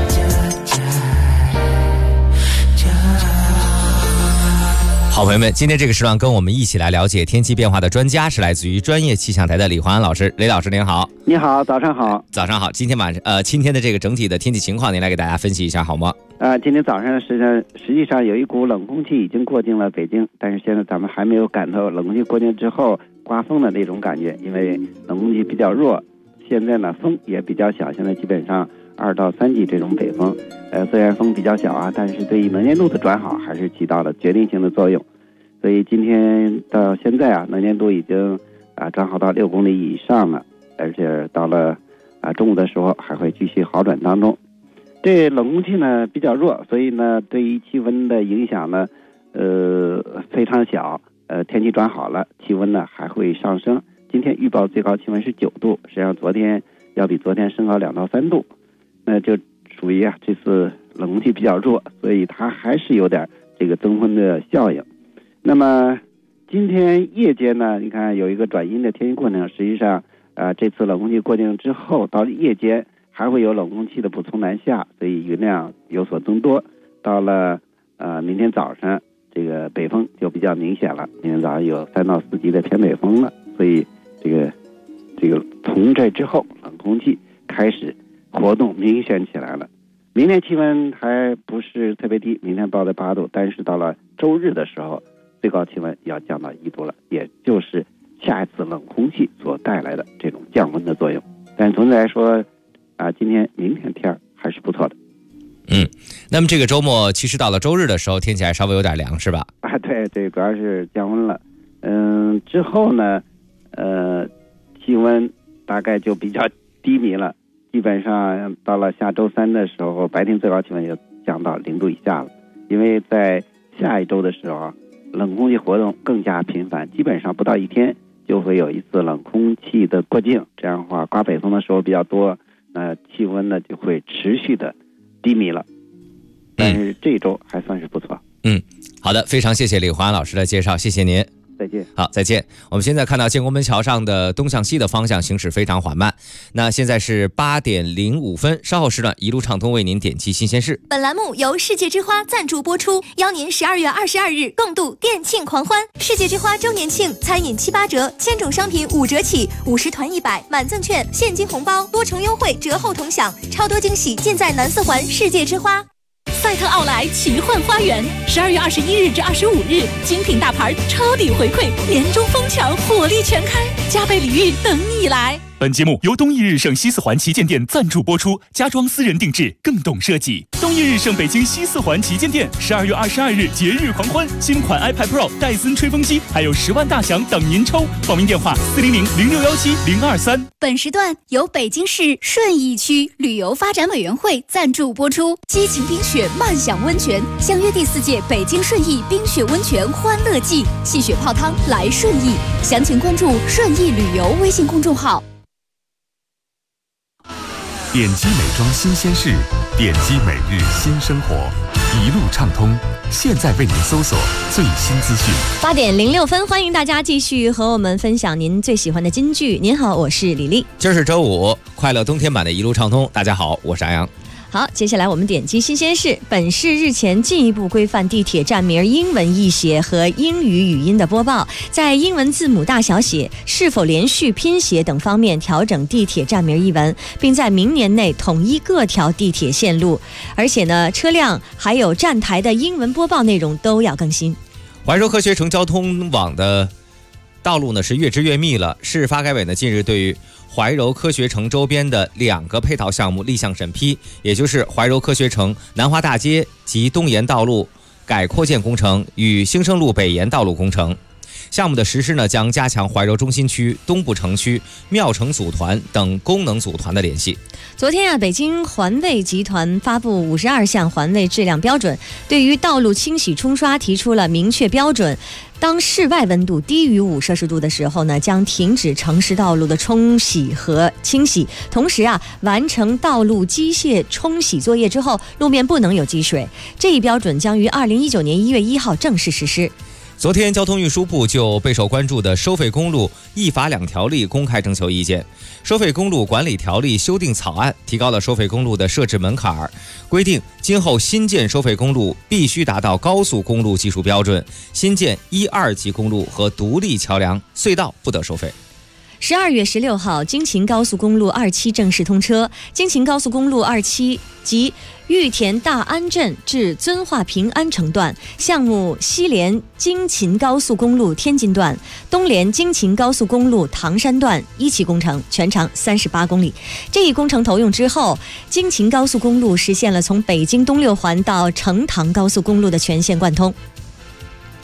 好，朋友们，今天这个时段跟我们一起来了解天气变化的专家是来自于专业气象台的李焕安老师。雷老师您好。 你好，早上好。 早上好。今天的这个整体的天气情况您来给大家分析一下好吗？ 今天早上实际上有一股冷空气已经过境了北京，但是现在咱们还没有感到冷空气过境之后刮风的那种感觉，因为冷空气比较弱，现在呢风也比较小，现在基本上2到3级这种北风，虽然风比较小啊，但是对于能见度的转好还是起到了决定性的作用。 所以今天到现在啊，能见度已经转好到6公里以上了，而且到了中午的时候还会继续好转当中。这冷空气呢比较弱，所以呢对于气温的影响呢非常小。天气转好了，气温呢还会上升。今天预报最高气温是9度，实际上昨天要比昨天升高2到3度，那就属于这次冷空气比较弱，所以它还是有点这个增温的效应。那么今天夜间呢，你看有一个转阴的天气过程，实际上这次冷空气过境之后，到夜间还会有冷空气的补充南下，所以云量有所增多。到了明天早上，这个北风就比较明显了，明天早上有3到4级的偏北风了，所以这个从这之后，冷空气开始活动明显起来了。明天气温还不是特别低，明天报的8度，但是到了周日的时候，最高气温要降到1度了，也就是下一次冷空气所带来的这种降温的作用。但总的来说今天明天天还是不错的。 那么这个周末其实到了周日的时候，天气还稍微有点凉，是吧？ 对，主要是降温了。之后呢，气温大概就比较低迷了，基本上到了下周3的时候，白天最高气温就降到0度以下了。因为在下一周的时候，冷空气活动更加频繁，基本上不到1天就会有一次冷空气的过境，这样的话刮北风的时候比较多，气温呢就会持续的低迷了。但是这一周还算是不错。 好的，非常谢谢李华老师的介绍，谢谢您。 再见。 好，再见。我们现在看到建国门桥上的东向西的方向行驶非常缓慢。那现在是8点05分，稍后时段一路畅通为您点击新鲜事。 本栏目由世界之花赞助播出，邀您12月22日共度店庆狂欢。世界之花周年庆，餐饮7、8折，千种商品5折起，50团100，满赠券，现金红包，多重优惠，折后同享，超多惊喜尽在南四环世界之花。 赛特奥莱奇幻花园，12月21日至25日，精品大牌抄底回馈，年终疯抢，火力全开，加倍礼遇等你来。 本节目由东易日盛西四环旗舰店赞助播出，家装私人定制，更懂设计。东易日盛北京西四环旗舰店12月22日节日狂欢，新款 iPad Pro、戴森吹风机，还有10万大奖等您抽。报名电话400-0617-023。 本时段由北京市顺义区旅游发展委员会赞助播出。激情冰雪慢享温泉，相约第4届北京顺义冰雪温泉欢乐季，戏雪泡汤来顺义。详情关注顺义旅游微信公众号。 点击美妆新鲜事，点击每日新生活，一路畅通。现在为您搜索最新资讯。 8点06分，欢迎大家继续和我们分享您最喜欢的金句。您好，我是李丽。 今儿是周五，快乐冬天版的一路畅通。大家好，我是安阳。 好，接下来我们点击新鲜事。本市日前进一步规范地铁站名英文译写和英语语音的播报，在英文字母大小写、是否连续拼写等方面调整地铁站名译文，并在明年内统一各条地铁线路。而且呢，车辆还有站台的英文播报内容都要更新。 怀柔科学城交通网的道路呢是越织越密了。市发改委呢近日对于怀柔科学城周边的2个配套项目立项审批，也就是怀柔科学城南华大街及东沿道路改扩建工程与兴盛路北沿道路工程。项目的实施呢，将加强怀柔中心区、东部城区、庙城组团等功能组团的联系。 昨天啊，北京环卫集团发布52项环卫质量标准，对于道路清洗冲刷提出了明确标准。当室外温度低于5摄氏度的时候呢，将停止城市道路的冲洗和清洗。同时啊，完成道路机械冲洗作业之后，路面不能有积水。这一标准将于2019年1月1号正式实施。 昨天，交通运输部就备受关注的收费公路一法2条例公开征求意见。收费公路管理条例修订草案提高了收费公路的设置门槛，规定今后新建收费公路必须达到高速公路技术标准，新建1、2级公路和独立桥梁、隧道不得收费。 12月16号，京秦高速公路2期正式通车。京秦高速公路2期及玉田大安镇至遵化平安城段项目西连京秦高速公路天津段、东连京秦高速公路唐山段1期工程，全长38公里。这一工程投用之后，京秦高速公路实现了从北京东六环到成唐高速公路的全线贯通。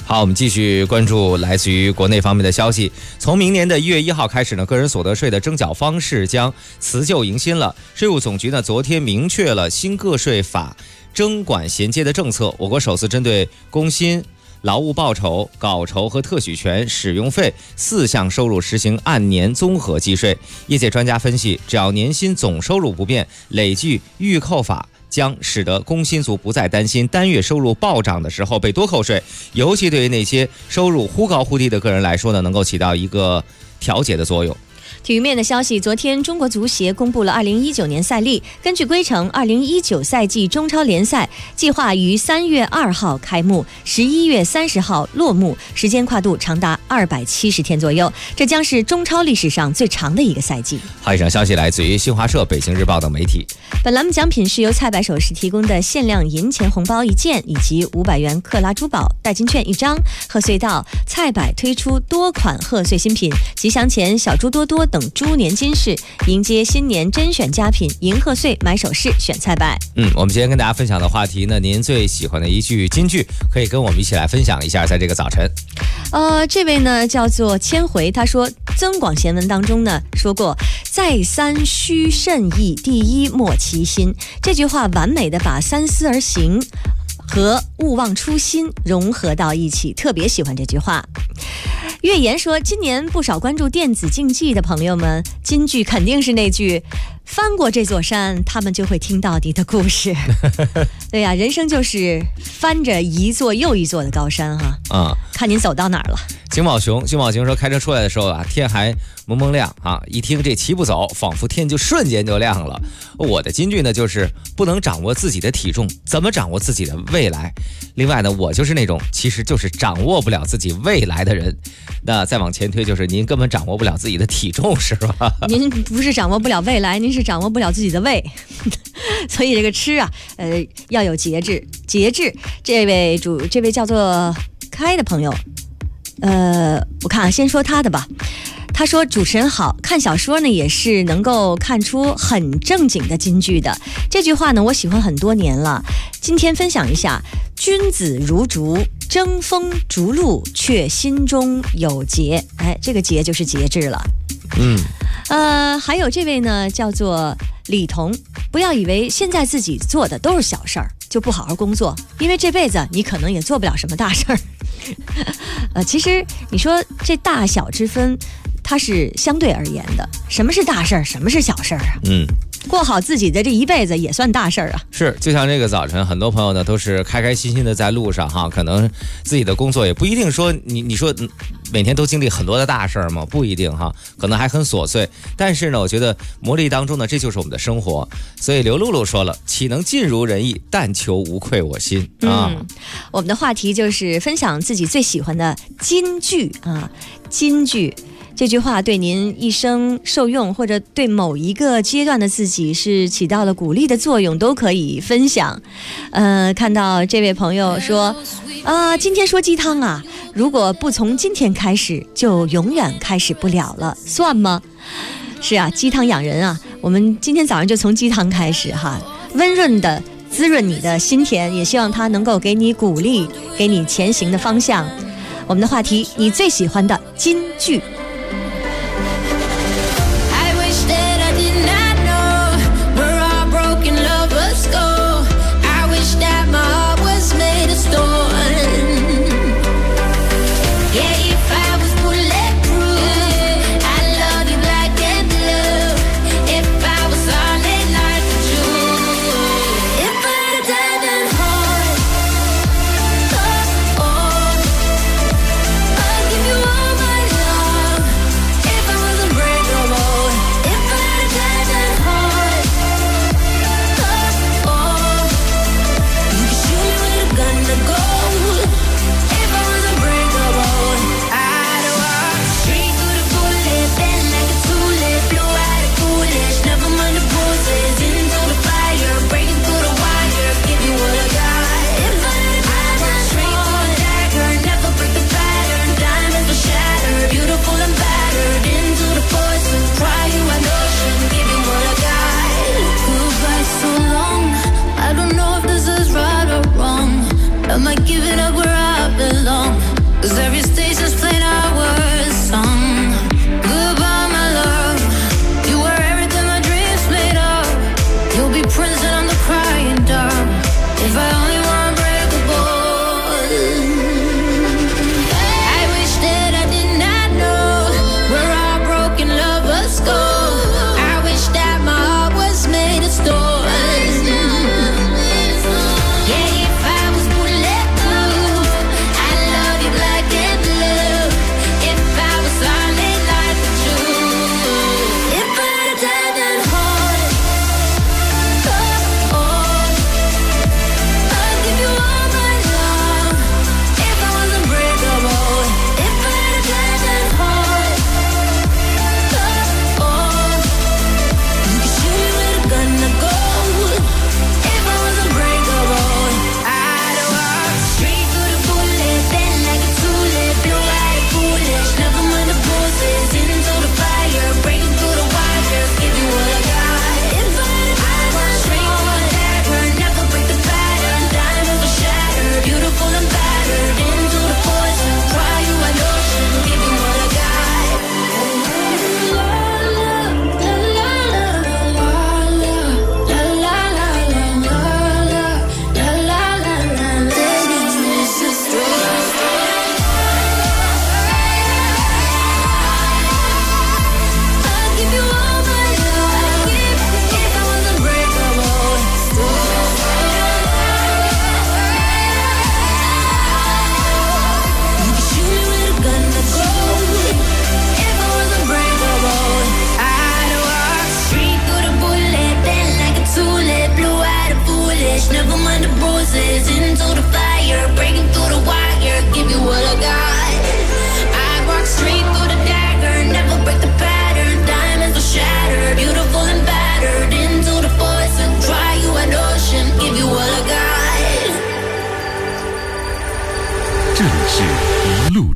好，我们继续关注来自于国内方面的消息。从明年的1月1号开始呢，个人所得税的征缴方式将辞旧迎新了。税务总局呢昨天明确了新个税法征管衔接的政策，我国首次针对工薪、劳务报酬、稿酬和特许权使用费4项收入实行按年综合计税。业界专家分析，只要年薪总收入不变，累计预扣法将使得工薪族不再担心单月收入暴涨的时候被多扣税，尤其对于那些收入忽高忽低的个人来说呢，能够起到一个调节的作用。 体育面的消息，昨天中国足协公布了2019年赛历。根据规程，2019赛季中超联赛计划于3月2号开幕，11月30号落幕，时间跨度长达270天左右，这将是中超历史上最长的一个赛季。 好，以上消息来自于新华社、北京日报等媒体。 本栏目奖品是由菜百首饰提供的限量银钱红包1件，以及500元克拉珠宝代金券1张。贺岁到，菜百推出多款贺岁新品，吉祥钱、小猪多多等猪年金饰，迎接新年甄选佳品，迎贺岁买首饰选菜百。 我们今天跟大家分享的话题呢，您最喜欢的一句金句，可以跟我们一起来分享一下，在这个早晨。 这位呢叫做千回，他说增广贤文当中呢说过，再三须慎意，第一莫其心。这句话完美的把三思而行和勿忘初心融合到一起，特别喜欢这句话。月言说，今年不少关注电子竞技的朋友们，金句肯定是那句翻过这座山，他们就会听到底的故事。对呀，人生就是翻着一座又一座的高山哈。看您走到哪儿了。 金宝雄说，开车出来的时候啊，天还蒙蒙亮啊，一听这齐步走，仿佛天就瞬间就亮了。我的金句呢，就是不能掌握自己的体重，怎么掌握自己的未来？另外呢，我就是那种其实就是掌握不了自己未来的人。那再往前推，就是您根本掌握不了自己的体重，是吧？ 您不是掌握不了未来，您是掌握不了自己的胃。所以这个吃啊，要有节制。这位叫做开的朋友，我看先说他的吧。他说，主持人好，看小说呢也是能够看出很正经的金句的。这句话呢我喜欢很多年了，今天分享一下。君子如竹，争锋逐鹿，却心中有节。这个节就是节制了。还有这位呢叫做李彤，不要以为现在自己做的都是小事儿就不好好工作，因为这辈子你可能也做不了什么大事儿。其实你说这大小之分它是相对而言的，什么是大事儿，什么是小事儿啊？过好自己的这一辈子也算大事儿啊。 是，就像这个早晨，很多朋友呢都是开开心心的在路上哈，可能自己的工作也不一定说你说每天都经历很多的大事儿吗？不一定哈，可能还很琐碎。但是呢，我觉得磨砺当中呢，这就是我们的生活。所以刘露露说了，岂能尽如人意，但求无愧我心啊。 我们的话题就是分享自己最喜欢的金句啊，金句。这句话对您一生受用，或者对某一个阶段的自己是起到了鼓励的作用，都可以分享。看到这位朋友说，今天说鸡汤啊，如果不从今天开始，就永远开始不了了，算吗？是啊，鸡汤养人啊，我们今天早上就从鸡汤开始哈，温润的滋润你的心田，也希望它能够给你鼓励，给你前行的方向。我们的话题，你最喜欢的金句。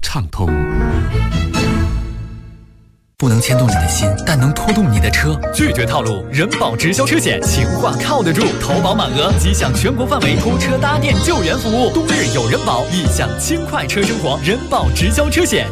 畅通。 不能牵动你的心，但能拖动你的车。 拒绝套路，人保直销车险，情话靠得住，投保满额即享全国范围拖车搭电救援服务，冬日有人保，一享轻快车生活。人保直销车险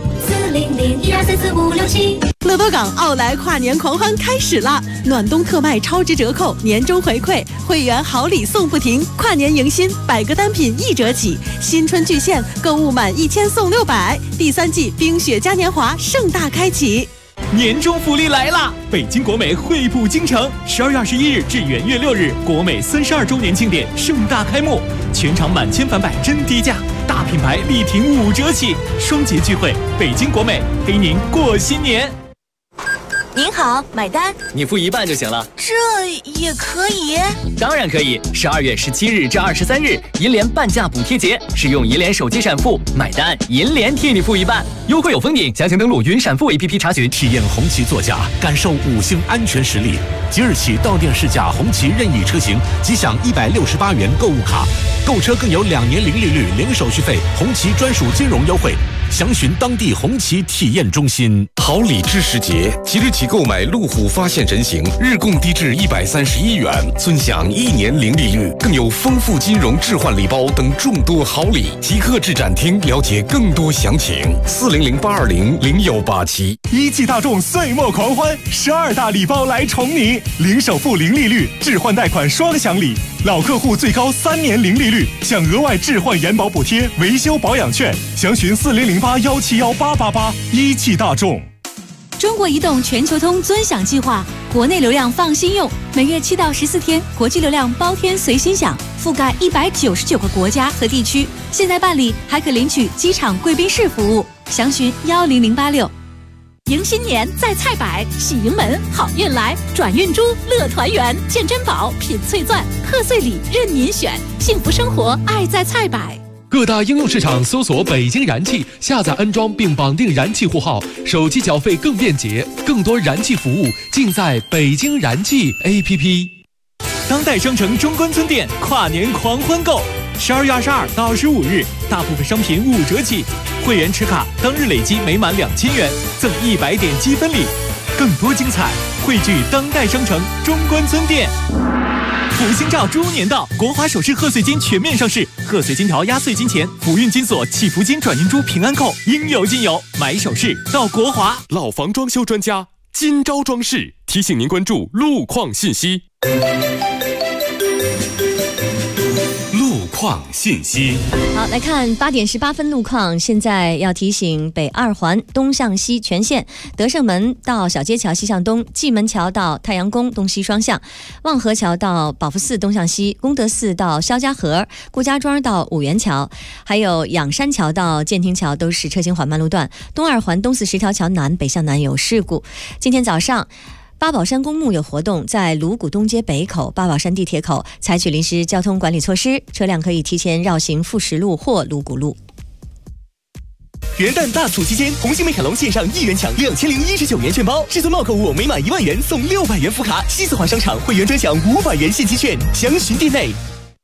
400-12344567。乐多港奥莱跨年狂欢开始啦！暖冬特卖超值折扣，年终回馈，会员好礼送不停，跨年迎新，100个单品1折起，新春巨献，购物满1000送600，第3季冰雪嘉年华盛大开启。 年终福利来啦！北京国美惠普京城，12月21日至元月6日，国美32周年庆典盛大开幕，全场满千返百真低价，大品牌力挺5折起，双节聚会，北京国美陪您过新年。 您好，买单。 你付一半就行了。 这也可以？ 当然可以。12月17日至23日，银联半价补贴节，使用银联手机闪付买单，银联替你付一半，优惠有封顶。详情登录云闪付 APP 查询。 体验红旗座驾，感受5星安全实力。即日起到店试驾红旗任意车型，即享168元购物卡，购车更有2年零利率、零手续费，红旗专属金融优惠。详询当地红旗体验中心。 好礼之时节，即日起购买路虎发现人形，日供低至131元，尊享1年零利率，更有丰富金融置换礼包等众多好礼。即刻至展厅了解更多详情。400-820-0187。 一汽大众岁末狂欢，12大礼包来宠你，零首付、零利率，置换贷款双享礼，老客户最高3年零利率，享额外置换延保补贴、维修保养券。详询4008-171-888。一汽大众。 中国移动全球通尊享计划，国内流量放心用，每月7到14天，国际流量包天随心享，覆盖199个国家和地区。现在办理还可领取机场贵宾室服务，详询10086。 迎新年在菜百，喜迎门好运来，转运珠乐团圆，见珍宝品翠钻，贺岁礼任您选，幸福生活爱在菜百。 各大应用市场搜索北京燃气，下载安装并绑定燃气户号，手机缴费更便捷，更多燃气服务尽在北京燃气 APP。 当代商城中关村店跨年狂欢购，12月22到25日，大部分商品5折起，会员持卡当日累积每满2000元赠100点积分礼，更多精彩汇聚当代商城中关村店。福星照猪年到，国华首饰贺岁金全面上市，贺岁金条压岁金钱、福运金锁、祈福金转运珠平安扣应有尽有，买首饰到国华。 老房装修专家金招装饰提醒您关注路况信息。 况信息。 好，来看8点18分路况。现在要提醒北2环东向西全线，德胜门到小街桥西向东，蓟门桥到太阳宫东西双向，望河桥到宝福寺东向西，功德寺到肖家河，顾家庄到五元桥，还有仰山桥到建亭桥都是车行缓慢路段。东2环东四10条桥南北向南有事故。今天早上八宝山公墓有活动，在鲁谷东街北口、八宝山地铁口采取临时交通管理措施，车辆可以提前绕行富石路或鲁谷路。 元旦大促期间，红星美凯龙线上1元抢2019元券包，至尊帽购物每满1万元送600元福卡，西四环商场会员专享500元现金券，详询店内。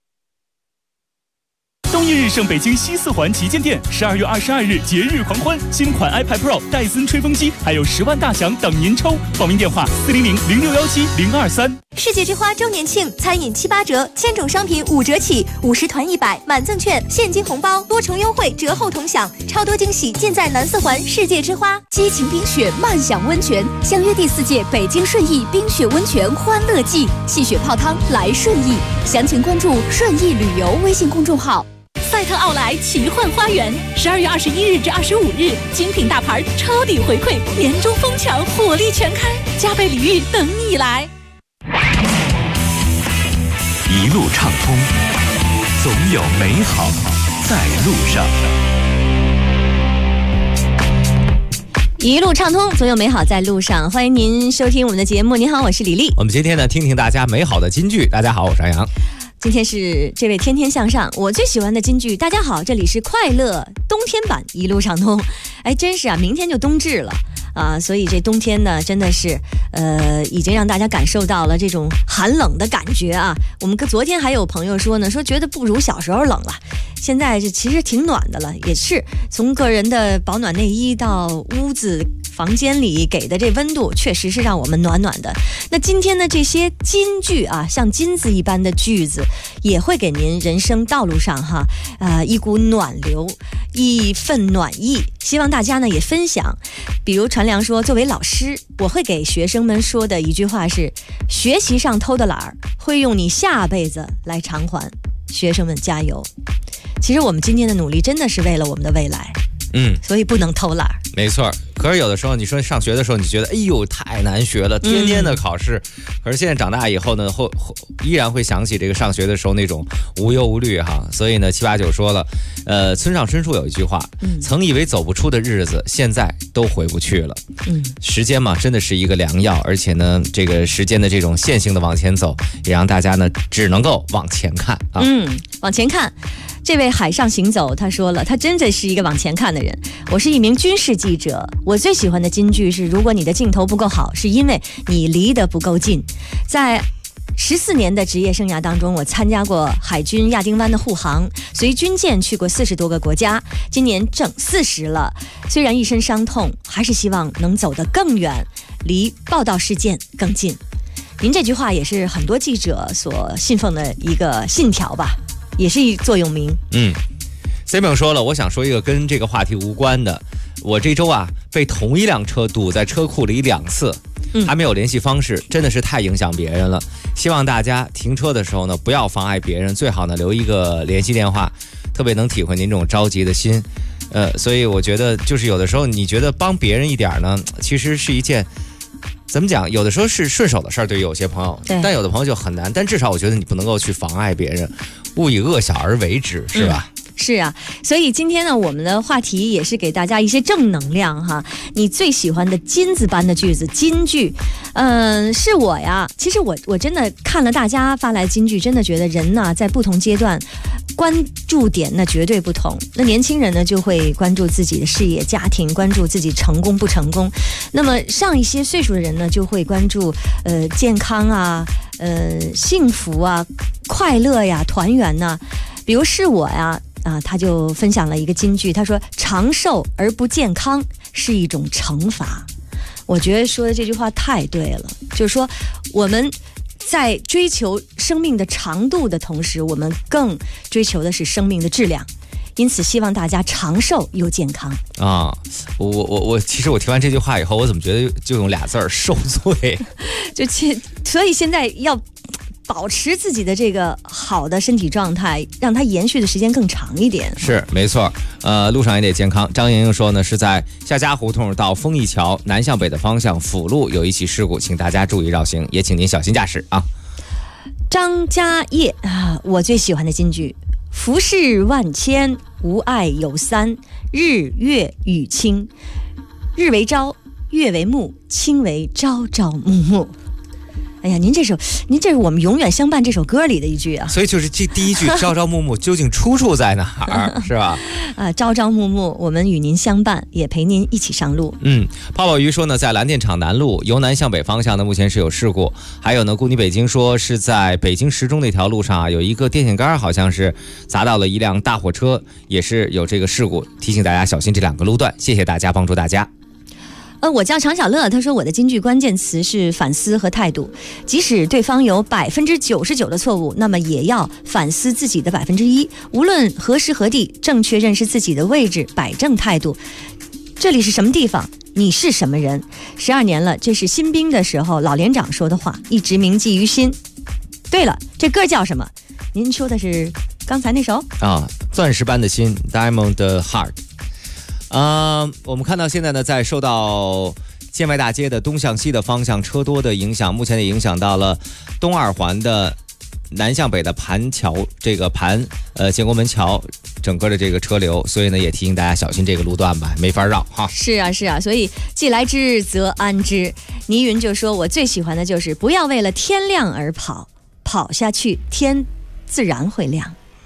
冬一日盛北京西四环旗舰店，12月22日节日狂欢，新款 iPad Pro、戴森吹风机，还有10万大奖等您抽。报名电话400-0617-023。 世界之花周年庆，餐饮7、8折，千种商品5折起，50团100，满赠券，现金红包，多重优惠，折后同享，超多惊喜尽在南四环世界之花。 激情冰雪慢享温泉，相约第4届北京顺义冰雪温泉欢乐季，戏雪泡汤来顺义，详情关注顺义旅游微信公众号。 赛特奥莱奇幻花园，12月21日至25日，精品大牌抄底回馈，年终疯抢，火力全开，加倍礼遇等你来。 一路畅通，总有美好在路上。 一路畅通，总有美好在路上。欢迎您收听我们的节目。您好，我是李丽。 我们今天呢，听听大家美好的金句。大家好，我是杨洋。 今天是这位天天向上，我最喜欢的金句。大家好，这里是快乐冬天版一路畅通。哎，真是啊，明天就冬至了啊，所以这冬天呢，真的是已经让大家感受到了这种寒冷的感觉啊。我们昨天还有朋友说呢，说觉得不如小时候冷了，现在这其实挺暖的了，也是从个人的保暖内衣到屋子房间里给的这温度，确实是让我们暖暖的。那今天的这些金句啊，像金子一般的句子，也会给您人生道路上一股暖流，一份暖意。希望大家呢也分享。比如传良说，作为老师，我会给学生们说的一句话是：学习上偷的懒儿，会用你下辈子来偿还。学生们加油！其实我们今天的努力真的是为了我们的未来。所以不能偷懒。 没错，可是有的时候你说上学的时候，你觉得哎呦太难学了，天天的考试。可是现在长大以后呢，依然会想起这个上学的时候那种无忧无虑哈。所以呢，789说了，村上春树有一句话，曾以为走不出的日子，现在都回不去了。时间嘛，真的是一个良药，而且呢，这个时间的这种线性的往前走，也让大家呢只能够往前看啊。 往前看。这位海上行走他说了，他真的是一个往前看的人。我是一名军事记者，我最喜欢的金句是：如果你的镜头不够好，是因为你离得不够近。在14年的职业生涯当中，我参加过海军亚丁湾的护航，随军舰去过40多个国家，今年整40了。虽然一身伤痛，还是希望能走得更远，离报道事件更近。您这句话也是很多记者所信奉的一个信条吧，也是一座右铭。 Simon 说了，我想说一个跟这个话题无关的。我这周啊被同一辆车堵在车库里2次，还没有联系方式，真的是太影响别人了。希望大家停车的时候呢，不要妨碍别人，最好呢留一个联系电话，特别能体会您这种着急的心。所以我觉得就是有的时候你觉得帮别人一点呢，其实是一件怎么讲，有的时候是顺手的事儿，对于有些朋友，但有的朋友就很难。但至少我觉得你不能够去妨碍别人，勿以恶小而为之，是吧？ 是啊，所以今天呢，我们的话题也是给大家一些正能量哈。你最喜欢的金子般的句子，金句，是我呀。其实我真的看了大家发来金句，真的觉得人呢在不同阶段关注点那绝对不同。那年轻人呢就会关注自己的事业、家庭，关注自己成功不成功。那么上一些岁数的人呢，就会关注健康啊、幸福啊、快乐呀、团圆呐。比如是我呀。他就分享了一个金句，他说：长寿而不健康是一种惩罚。我觉得说的这句话太对了，就是说我们在追求生命的长度的同时，我们更追求的是生命的质量。因此希望大家长寿又健康啊！我其实我听完这句话以后，我怎么觉得就用俩字儿受罪？ 所以现在要保持自己的这个好的身体状态，让它延续的时间更长一点。 是没错，路上也得健康。张莹莹说呢，是在夏家胡同到丰益桥南向北的方向辅路有一起事故，请大家注意绕行，也请您小心驾驶啊。 张家业我最喜欢的金句：浮世万千，无碍有三，日月与清，日为朝，月为暮，清为朝朝暮暮。哎呀，您这是我们永远相伴这首歌里的一句啊。 所以就是这第一句朝朝暮暮究竟出处在哪儿，是吧？ 朝朝暮暮，我们与您相伴，也陪您一起上路。 泡泡鱼说呢，在蓝电厂南路由南向北方向呢，目前是有事故。还有呢，顾你北京说是在北京时钟那条路上啊，有一个电线杆好像是砸到了一辆大货车，也是有这个事故，提醒大家小心这2个路段。谢谢大家，帮助大家。 我叫常小乐，他说我的金句关键词是反思和态度，即使对方有99%的错误，那么也要反思自己的1%。无论何时何地，正确认识自己的位置，摆正态度。这里是什么地方？你是什么人？12年了，这是新兵的时候老连长说的话，一直铭记于心。对了，这歌叫什么？您说的是刚才那首钻石般的心 Diamond Heart。我们看到现在呢，在受到建外大街的东向西的方向车多的影响，目前也影响到了东二环的南向北的盘桥这个建国门桥整个的这个车流，所以呢也提醒大家小心这个路段吧，没法绕哈。 是啊，所以既来之则安之。倪云就说，我最喜欢的就是不要为了天亮而跑，跑下去天自然会亮。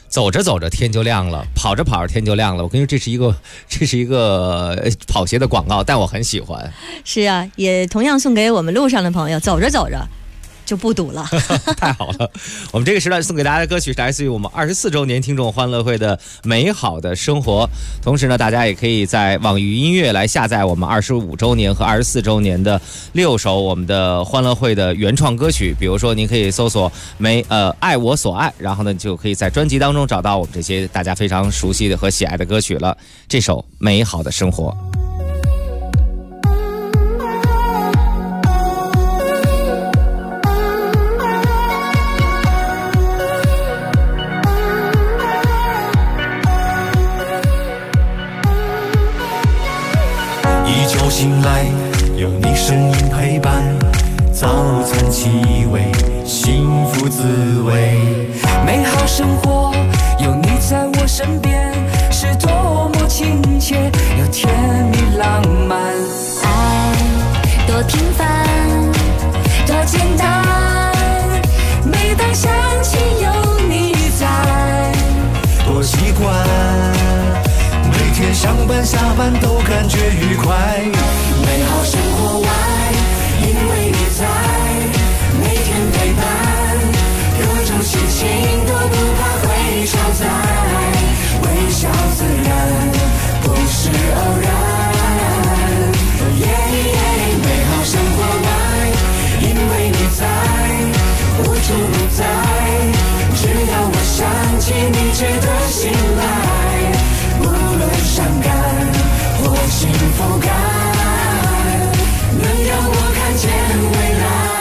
走着走着天就亮了，跑着跑着天就亮了。我跟你说，这是一个跑鞋的广告，但我很喜欢。 是啊，也同样送给我们路上的朋友，走着走着就不堵了。 太好了，我们这个时段送给大家的歌曲是来自于我们24周年听众欢乐会的美好的生活。同时呢，大家也可以在网易音乐来下载我们25周年和24周年的6首我们的欢乐会的原创歌曲。比如说您可以搜索爱我所爱，然后呢就可以在专辑当中找到我们这些大家非常熟悉的和喜爱的歌曲了。这首美好的生活。 醒来有你声音陪伴，早餐气味，幸福滋味，美好生活有你在我身边，是多么亲切又甜蜜浪漫。 爱多平凡多简单，每当想起有你在， 多习惯，每天上班下班都感觉愉快。美好生活外，因为你在，每天陪伴，各种事情都不怕会超载，微笑自然，不是偶然。美好生活外，因为你在，无处不在，只要我想起你值得信赖，无论伤感或幸福感，能让我看见未来。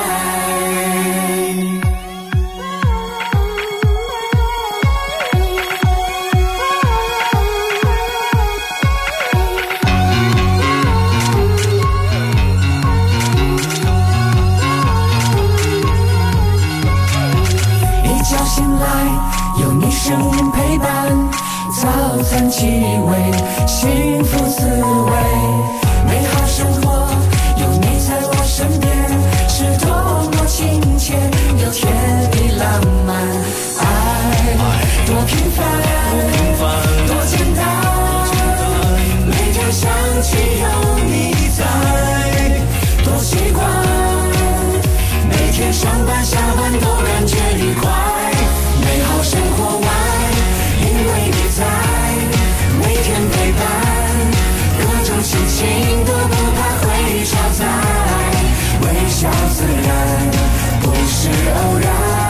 一觉醒来，有你声音陪伴，早餐气味，幸福滋味，美好生活有你在我身边，是多么亲切又甜蜜浪漫。爱多平凡多简单，每天想起有你在，多习惯，每天上班下班都感觉愉快。美好生活外，因为你在，每天陪伴，各种事情都不怕会超载，微笑自然，不是偶然。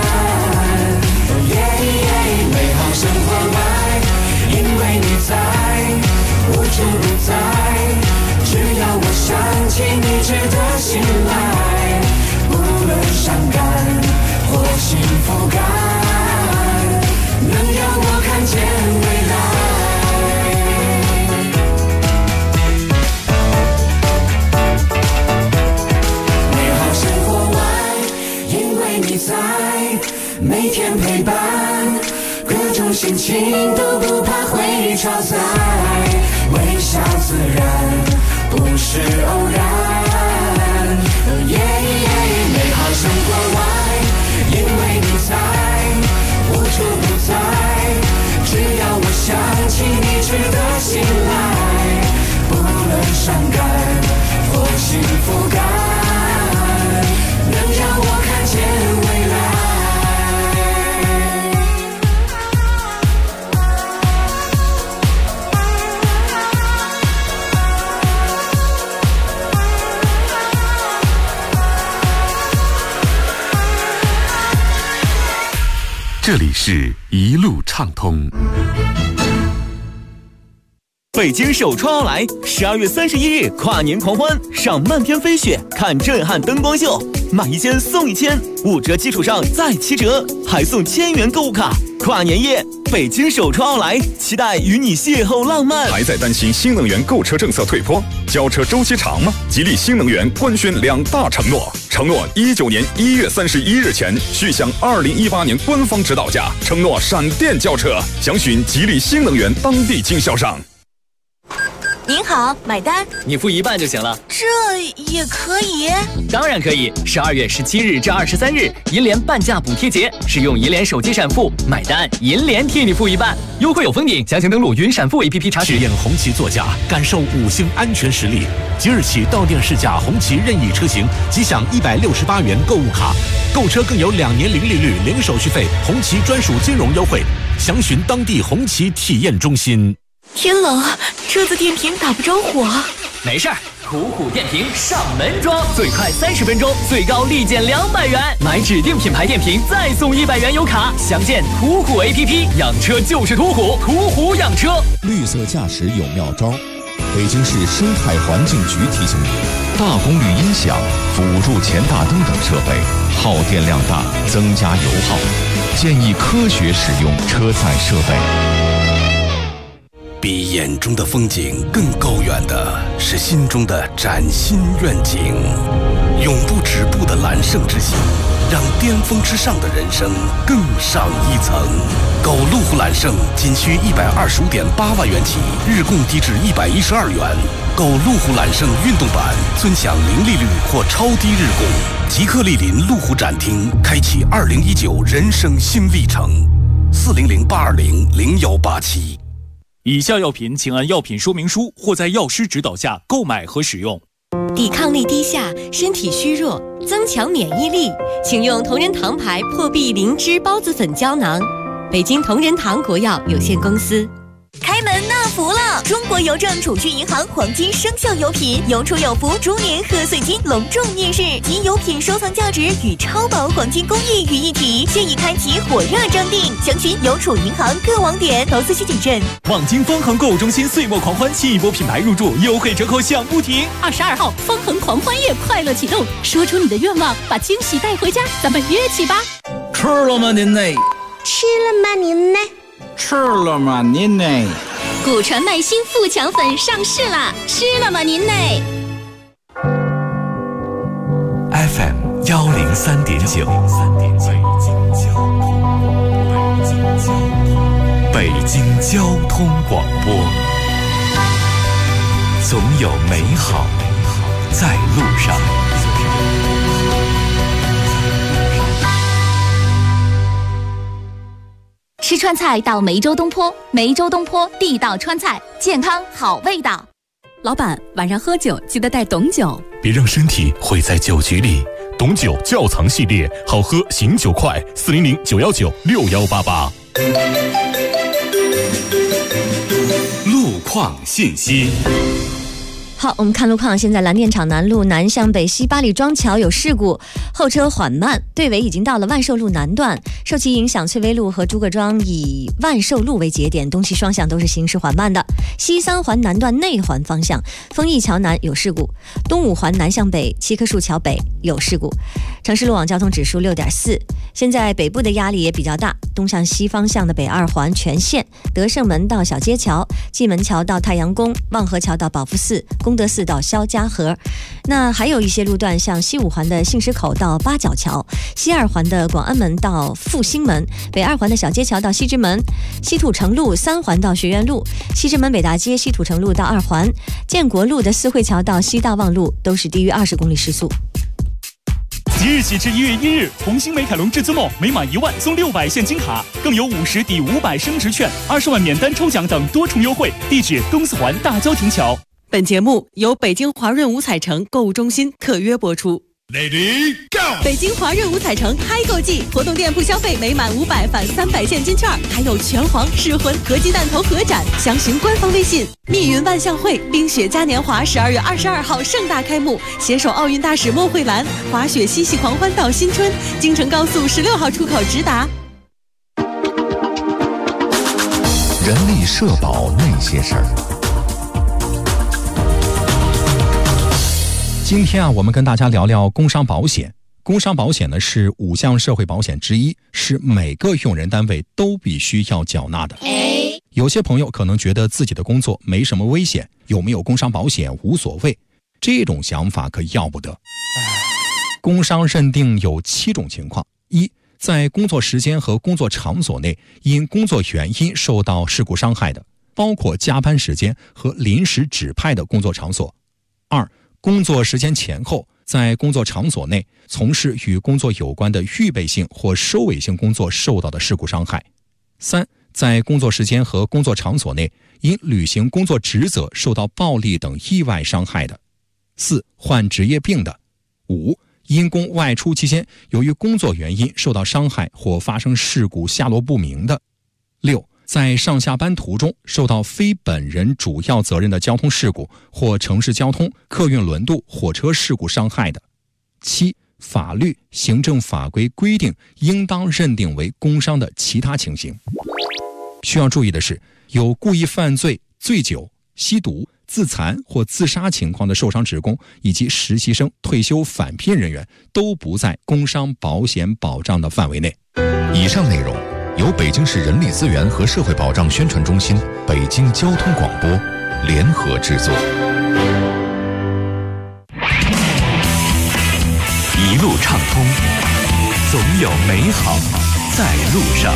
美好生活外，因为你在，无处不在，只要我想起你值得信赖，无论伤感或幸福感，能让我看见未来。美好生活外，因为你在，每天陪伴，各种心情都不怕会超载，微笑自然，不是偶然。美好生活外，因为你在，无处不在，只要我想起你值得信赖，不论伤感或幸福感，能让我看见未来。 这里是一路畅通。 北京首创奥莱12月31日跨年狂欢，上漫天飞雪，看震撼灯光秀，买1000送1000，5折基础上再7折，还送1000元购物卡。跨年夜，北京首创奥莱，期待与你邂逅浪漫。 还在担心新能源购车政策退坡、交车周期长吗？吉利新能源官宣2大承诺：承诺19年1月31日前续享2018年官方指导价，承诺闪电交车。详询吉利新能源当地经销商。 您好，买单。 你付一半就行了。 这也可以？ 当然可以。12月17日至23日，银联半价补贴节，使用银联手机闪付买单，银联替你付一半，优惠有封顶。详情登录云闪付 APP 查询。 体验红旗座驾，感受5星安全实力。即日起到店试驾红旗任意车型，即享168元购物卡，购车更有2年零利率、零手续费，红旗专属金融优惠。详询当地红旗体验中心。 天冷，车子电瓶打不着火。 没事儿，途虎电瓶上门装，最快30分钟，最高立减200元。买指定品牌电瓶再送100元油卡。详见途虎 APP， 养车就是途虎，途虎养车。 绿色驾驶有妙招。北京市生态环境局提醒你：大功率音响、辅助前大灯等设备耗电量大，增加油耗，建议科学使用车载设备。 比眼中的风景更高远的是心中的崭新愿景，永不止步的揽胜之心，让巅峰之上的人生更上一层。购路虎揽胜仅需125.8万元起，日供低至112元。购路虎揽胜运动版，尊享零利率或超低日供。即刻莅临路虎展厅，开启2019人生新历程。400-820-0187。 以下药品请按药品说明书或在药师指导下购买和使用。 抵抗力低下，身体虚弱，增强免疫力，请用同仁堂牌破壁灵芝孢子粉胶囊。北京同仁堂国药有限公司。开门纳福了！中国邮政储蓄银行黄金生肖油品，有储有福猪年贺岁金隆重面世，集油品收藏价值与超薄黄金工艺于一体，现已开启火热征订，详询邮储银行各网点。投资需谨慎。 望京方恒购物中心岁末狂欢，新一波品牌入驻，优惠折扣响不停。 22号方恒狂欢夜快乐启动，说出你的愿望，把惊喜带回家，咱们约起吧。 吃了吗您呢？ 吃了吗您呢？ 吃了吗您呢？ 古传麦新富强粉上市啦！吃了吗您呢 ？FM 103.9，北京交通广播，总有美好在路上。 吃川菜到梅州东坡，梅州东坡地道川菜，健康好味道。 老板，晚上喝酒记得带董酒， 别让身体毁在酒局里。董酒窖藏系列，好喝醒酒快，400-919-6188。 路况信息。 好，我们看路况。现在蓝电厂南路南向北西八里庄桥有事故，后车缓慢，队尾已经到了万寿路南段。受其影响，翠微路和诸葛庄以万寿路为节点，东西双向都是行驶缓慢的。西三环南段内环方向，丰益桥南有事故；东五环南向北，七棵树桥北有事故。城市路网交通指数6.4。现在北部的压力也比较大，东向西方向的北二环全线，德胜门到小街桥，蓟门桥到太阳宫，望河桥到宝福寺，功德寺到肖家河。那还有一些路段，像西五环的信石口到八角桥，西二环的广安门到复兴门，北二环的小街桥到西直门，西土城路三环到学院路，西直门北大街西土城路到二环，建国路的四惠桥到西大望路都是低于20公里时速。 即日起至1月1日，红星美凯龙至尊梦每满1万送600现金卡，更有50抵500升值券、20万免单抽奖等多重优惠。地址：东四环大郊亭桥。 本节目由北京华润五彩城购物中心特约播出。 Lady Go！ 北京华润五彩城嗨购季，活动店铺消费每满500返300现金券，还有拳皇、噬魂、合金弹头合展，详询官方微信。密云万象汇冰雪嘉年华12月22号盛大开幕，携手奥运大使莫慧兰，滑雪嬉戏狂欢到新春，京承高速16号出口直达。 人力社保那些事儿。 今天啊，我们跟大家聊聊工伤保险。工伤保险呢是5项社会保险之一，是每个用人单位都必须要缴纳的。有些朋友可能觉得自己的工作没什么危险，有没有工伤保险无所谓，这种想法可要不得。工伤认定有7种情况：一，在工作时间和工作场所内因工作原因受到事故伤害的； 包括加班时间和临时指派的工作场所。2、工作时间前后在工作场所内从事与工作有关的预备性或收尾性工作受到的事故伤害。3、在工作时间和工作场所内因履行工作职责受到暴力等意外伤害的。4、患职业病的。5、因公外出期间由于工作原因受到伤害或发生事故下落不明的。6、在上下班途中受到非本人主要责任的交通事故或城市交通、客运轮渡、火车事故伤害的。7、法律、行政法规规定应当认定为工伤的其他情形。需要注意的是，有故意犯罪、醉酒、吸毒、自残或自杀情况的受伤职工以及实习生、退休返聘人员都不在工伤保险保障的范围内。 以上内容由北京市人力资源和社会保障宣传中心、北京交通广播联合制作。 一路畅通，总有美好在路上。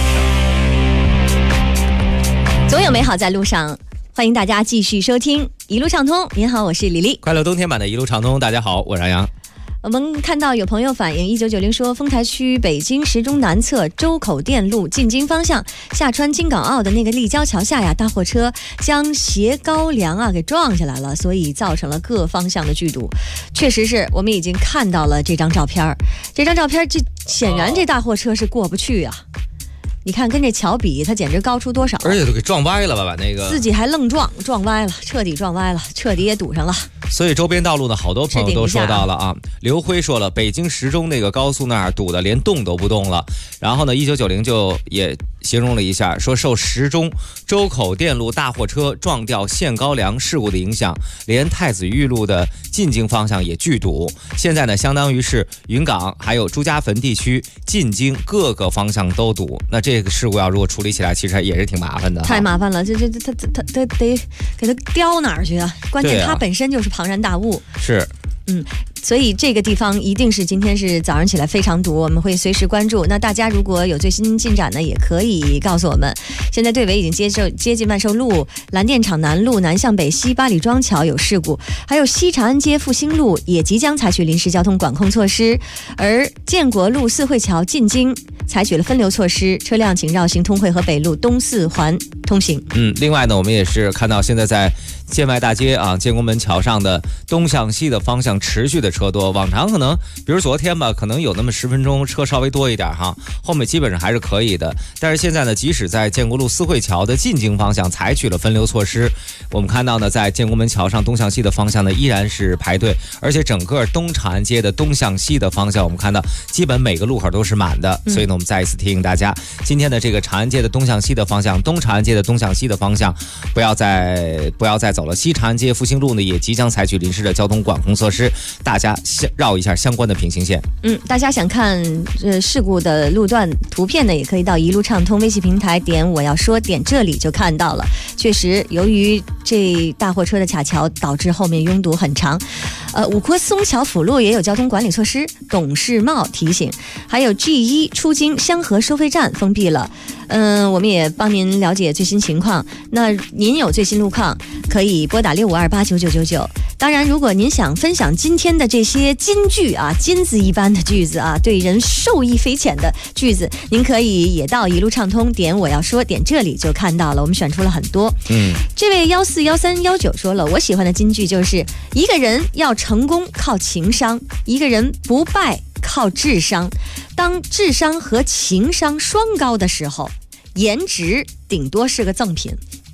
总有美好在路上，欢迎大家继续收听一路畅通。您好，我是李丽。 快乐冬天版的一路畅通，大家好，我是杨洋。 我们看到有朋友反映1990说，丰台区北京时钟南侧周口店路进京方向下穿京港澳的那个立交桥下呀，大货车将斜高梁给撞下来了，所以造成了各方向的拒堵。确实是我们已经看到了这张照片，这显然这大货车是过不去啊。你看跟这桥比，它简直高出多少， 而且都给撞歪了吧，把那个自己还愣撞歪了，彻底撞歪了，彻底也堵上了。 所以周边道路呢，好多朋友都说到了啊。刘辉说了，北京时钟那个高速那儿堵得连动都不动了。然后呢，1990就也形容了一下，说受时钟周口店路大货车撞掉限高梁事故的影响，连太子峪路的进京方向也拒堵。现在呢，相当于是云港还有朱家坟地区进京各个方向都堵。那这个事故要如果处理起来，其实也是挺麻烦的， 太麻烦了。他得给他叼哪儿去啊？关键他本身就是庞然大物。 是。 所以这个地方一定是今天是早上起来非常堵，我们会随时关注。那大家如果有最新进展呢，也可以告诉我们。现在队尾已经接近万寿路、蓝电厂南路南向北西八里庄桥有事故，还有西长安街复兴路也即将采取临时交通管控措施，而建国路四惠桥进京采取了分流措施，车辆请绕行通惠河北路东四环通行。 另外呢，我们也是看到现在在建外大街啊，建国门桥上的东向西的方向持续的车多，往常可能比如昨天吧，可能有那么10分钟车稍微多一点哈，后面基本上还是可以的。但是现在呢，即使在建国路四惠桥的进京方向采取了分流措施，我们看到呢，在建国门桥上东向西的方向呢依然是排队，而且整个东长安街的东向西的方向，我们看到基本每个路口都是满的。所以呢，我们再一次提醒大家，今天的这个长安街的东向西的方向，东长安街的东向西的方向，不要再走了。西长安街复兴路呢也即将采取临时的交通管控措施，大家绕一下相关的平行线。 大家想看事故的路段图片呢，也可以到一路畅通微信平台点我要说，点这里就看到了。确实，由于这大货车的卡桥，导致后面拥堵很长。五棵松桥辅路也有交通管理措施，董事茂提醒。还有 G1 出京香河收费站封闭了。我们也帮您了解最新情况。那您有最新路况，可以拨打65289999。当然，如果您想分享今天的这些金句啊，金子一般的句子啊，对人受益匪浅的句子，您可以也到一路畅通点我要说，点这里就看到了。我们选出了很多。这位141319说了，我喜欢的金句就是一个人要成功靠情商，一个人不败靠智商。当智商和情商双高的时候，颜值顶多是个赠品。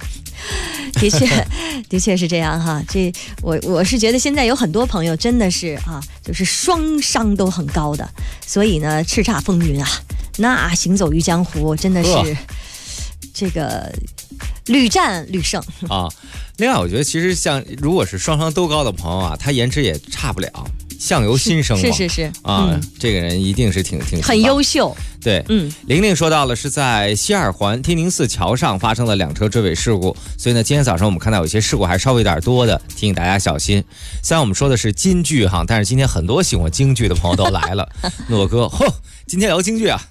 的确是这样哈。我是觉得现在有很多朋友真的是就是双商都很高的，所以呢叱咤风云啊，那行走于江湖真的是这个屡战屡胜啊。另外我觉得其实像如果是双商都高的朋友啊，他颜值也差不了，相由心生嘛。 是这个人一定是挺很优秀。 对，玲玲说到了是在西二环天宁寺桥上发生了2车追尾事故，所以呢，今天早上我们看到有些事故还稍微有点多的，提醒大家小心。虽然我们说的是金句哈，但是今天很多喜欢京剧的朋友都来了。诺哥，今天聊京剧啊。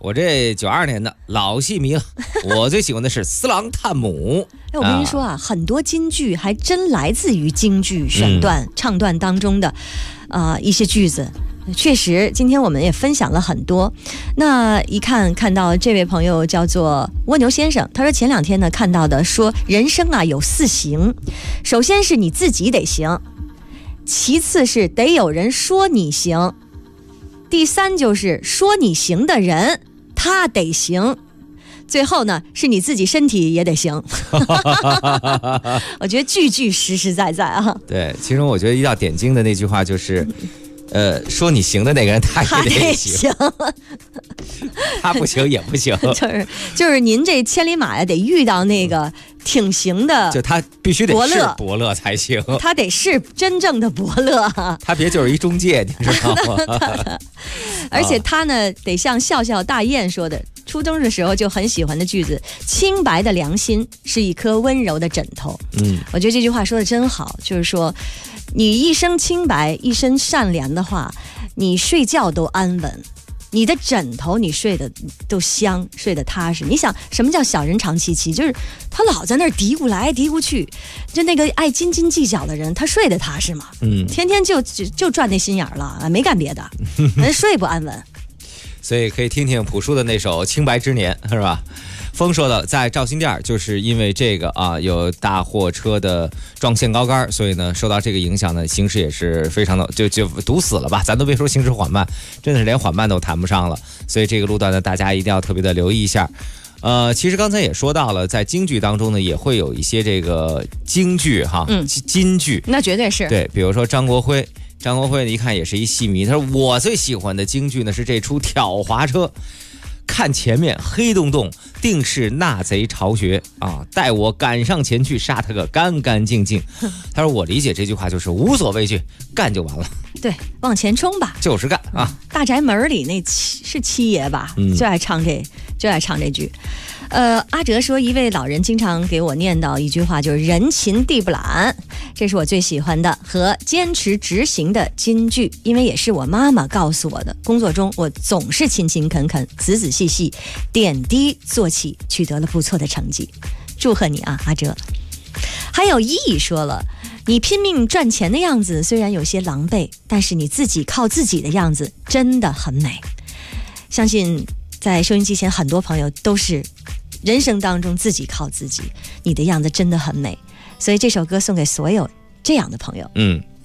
我这92年的老戏迷了，我最喜欢的是《四郎探母》。 哎，我跟您说啊，很多京剧还真来自于京剧选段、唱段当中的一些句子。确实，今天我们也分享了很多。那一看到这位朋友叫做蜗牛先生，他说前2天呢看到的说人生啊有4行，首先是你自己得行，其次是得有人说你行，第3就是说你行的人他得行，最后呢是你自己身体也得行。我觉得句实实在在啊。 对，其中我觉得一定要点睛的那句话就是说你行的那个人他也得行，他不行也不行。 就是您这千里马呀得遇到那个挺行的， 就他必须得是伯乐才行， 他得是真正的伯乐， 他别就是一中介，你知道吗？ 而且他呢得像笑笑大雁说的，初中的时候就很喜欢的句子，清白的良心是一颗温柔的枕头。我觉得这句话说的真好，就是说你一生清白一生善良的话，你睡觉都安稳，你的枕头你睡得都香，睡得踏实。你想什么叫小人长戚戚，就是他老在那儿嘀咕来嘀咕去，就那个爱斤斤计较的人他睡得踏实吗？天天就转那心眼了，没干别的，人睡不安稳。 所以可以听听朴树的那首《清白之年》，是吧？风说的，在赵新店就是因为这个有大货车的撞陷高杆，所以呢受到这个影响呢，行驶也是非常的就堵死了吧，咱都别说行驶缓慢，真的是连缓慢都谈不上了。所以这个路段呢，大家一定要特别的留意一下。其实刚才也说到了，在京剧当中呢，也会有一些这个京剧金剧， 那绝对是对，比如说张国辉呢，一看也是一戏迷，他说我最喜欢的京剧呢是这出挑滑车。看前面黑洞洞，定是那贼巢穴啊！待我赶上前去，杀他个干干净净。他说：“我理解这句话就是无所畏惧，干就完了。 对，往前冲吧， 就是干啊！” 大宅门里那是七爷吧？就爱唱这句。阿哲说，一位老人经常给我念叨一句话，就是人勤地不懒，这是我最喜欢的和坚持执行的金句，因为也是我妈妈告诉我的。工作中我总是勤勤恳恳，仔仔细细，点滴做起，取得了不错的成绩。祝贺你啊，阿哲。还有意义说了，你拼命赚钱的样子虽然有些狼狈，但是你自己靠自己的样子真的很美。相信在收音机前很多朋友都是人生当中自己靠自己，你的样子真的很美，所以这首歌送给所有这样的朋友。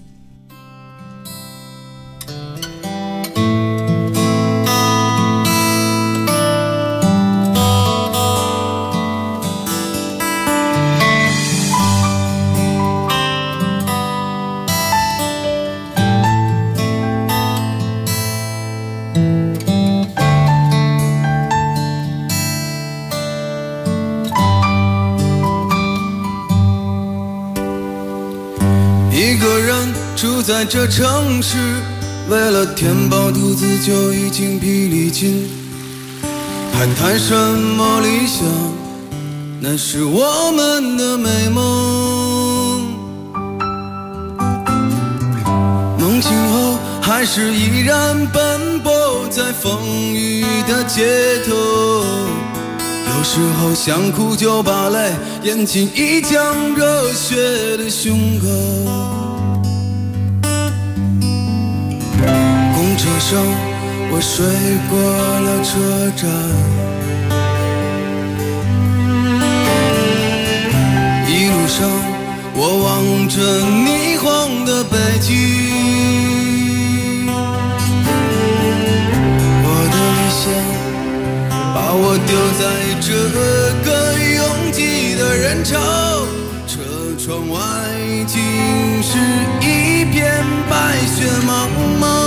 住在这城市，为了填饱肚子就已经疲力尽。谈什么理想，那是我们的美梦。梦醒后还是依然奔波在风雨的街头，有时候想哭就把泪咽进一腔热血的胸口。车上我睡过了车站，一路上我望着霓虹的北京，我的理想把我丢在这个拥挤的人潮，车窗外尽是一片白雪茫茫。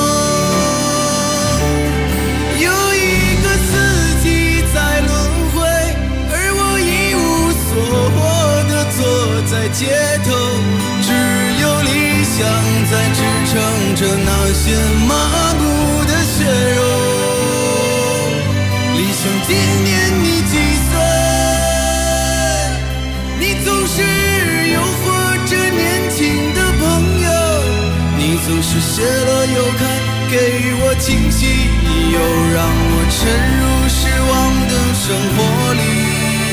在街头，只有理想在支撑着那些麻木的血肉。理想今年你几岁？你总是诱惑着年轻的朋友，你总是写了又看，给我惊喜，又让我沉入生活里。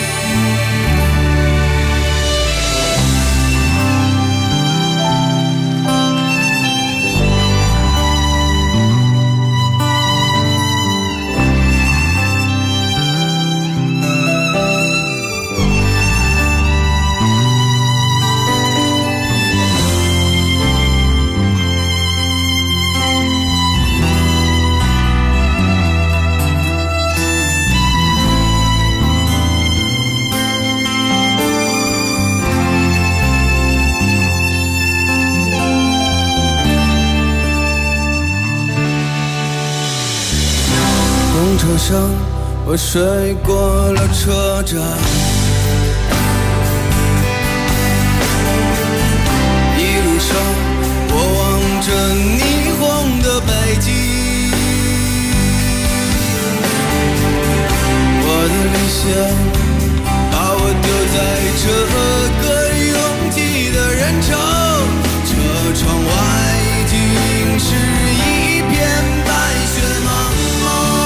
公车上我睡过了车站，一路上我望着霓虹的北京，我的理想把我丢在这个拥挤的人潮，车窗外竟是一片白雪茫茫。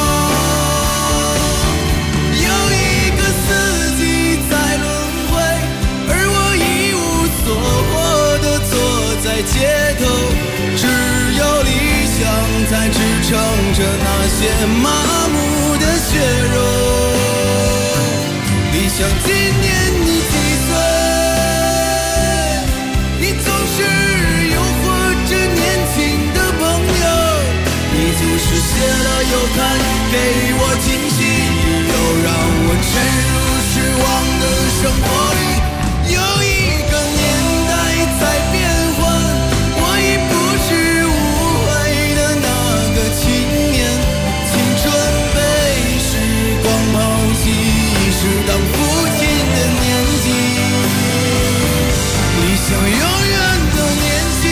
街头只有理想才支撑着那些麻木的血肉。理想今年你几岁？你总是诱惑着年轻的朋友，你就是写了又看，给我惊喜，又让我沉入失望的生活里。有一个年代在变换，我已不是无悔的那个青年，青春被时光抛弃，已是当父亲的年纪，理想永远的年纪。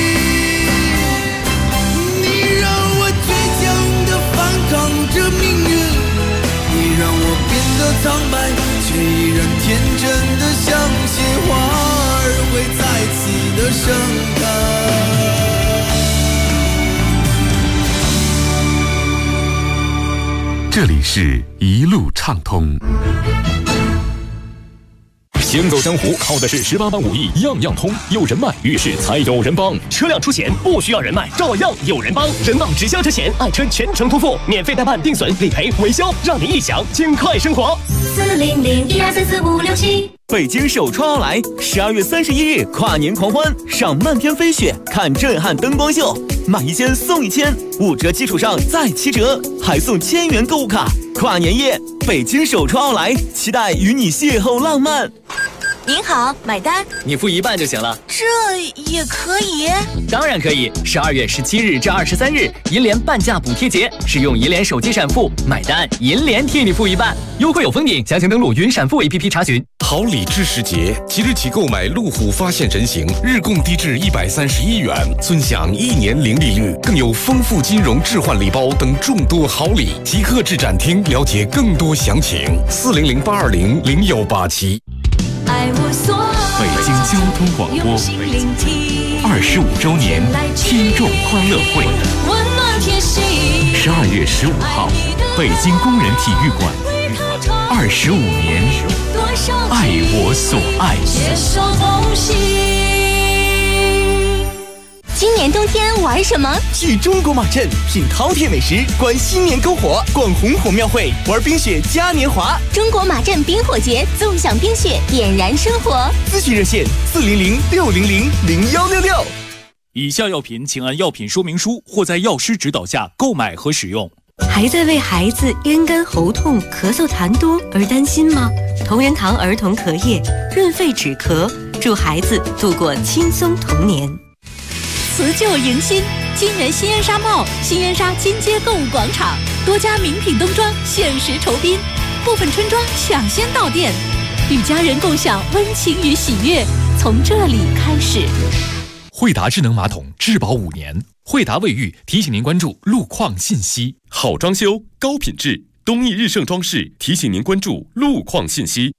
你让我倔强地反抗着命运，你让我变得苍白，却依然天真地相信花儿会再次的盛开。 这里是一路畅通。 行走江湖靠的是18般武艺，样样通。有人脉，遇事才有人帮。 车辆出险不需要人脉，照样有人帮。人保直销车险，爱车全程托付，免费代办、定损、理赔、维修，让您一享轻快生活。 400-1234567。 北京首创奥莱，12月31日跨年狂欢，赏漫天飞雪，看震撼灯光秀，买1件送1000，5折基础上再7折，还送1000元购物卡。跨年夜，北京首创奥莱，期待与你邂逅浪漫。 您好，买单。 你付一半就行了。 这也可以？ 当然可以。12月17日至23日，银联半价补贴节，使用银联手机闪付买单，银联替你付一半，优惠有封顶。详情登录云闪付 APP 查询。 好礼知时节，即日起购买路虎发现神行，日供低至131元，尊享1年零利率，更有丰富金融置换礼包等众多好礼。即刻至展厅了解更多详情。400-820-0187。 北京交通广播25周年听众欢乐会，12月15号，北京工人体育馆，25年，爱我所爱。 今年冬天玩什么？ 去中国马镇品饕餮美食，观新年篝火，逛红火庙会，玩冰雪嘉年华。 中国马镇冰火节，纵享冰雪，点燃生活。 咨询热线400-600-0166。 以下药品请按药品说明书或在药师指导下购买和使用。 还在为孩子咽干喉痛、咳嗽痰多而担心吗？同仁堂儿童咳液润肺止咳，祝孩子度过轻松童年。 辞旧迎新，金源新燕莎帽、新燕莎金街购物广场，多家名品冬装限时酬宾，部分春装抢先到店，与家人共享温情与喜悦，从这里开始。 惠达智能马桶质保5年，惠达卫浴提醒您关注路况信息。 好装修，高品质，东义日盛装饰提醒您关注路况信息。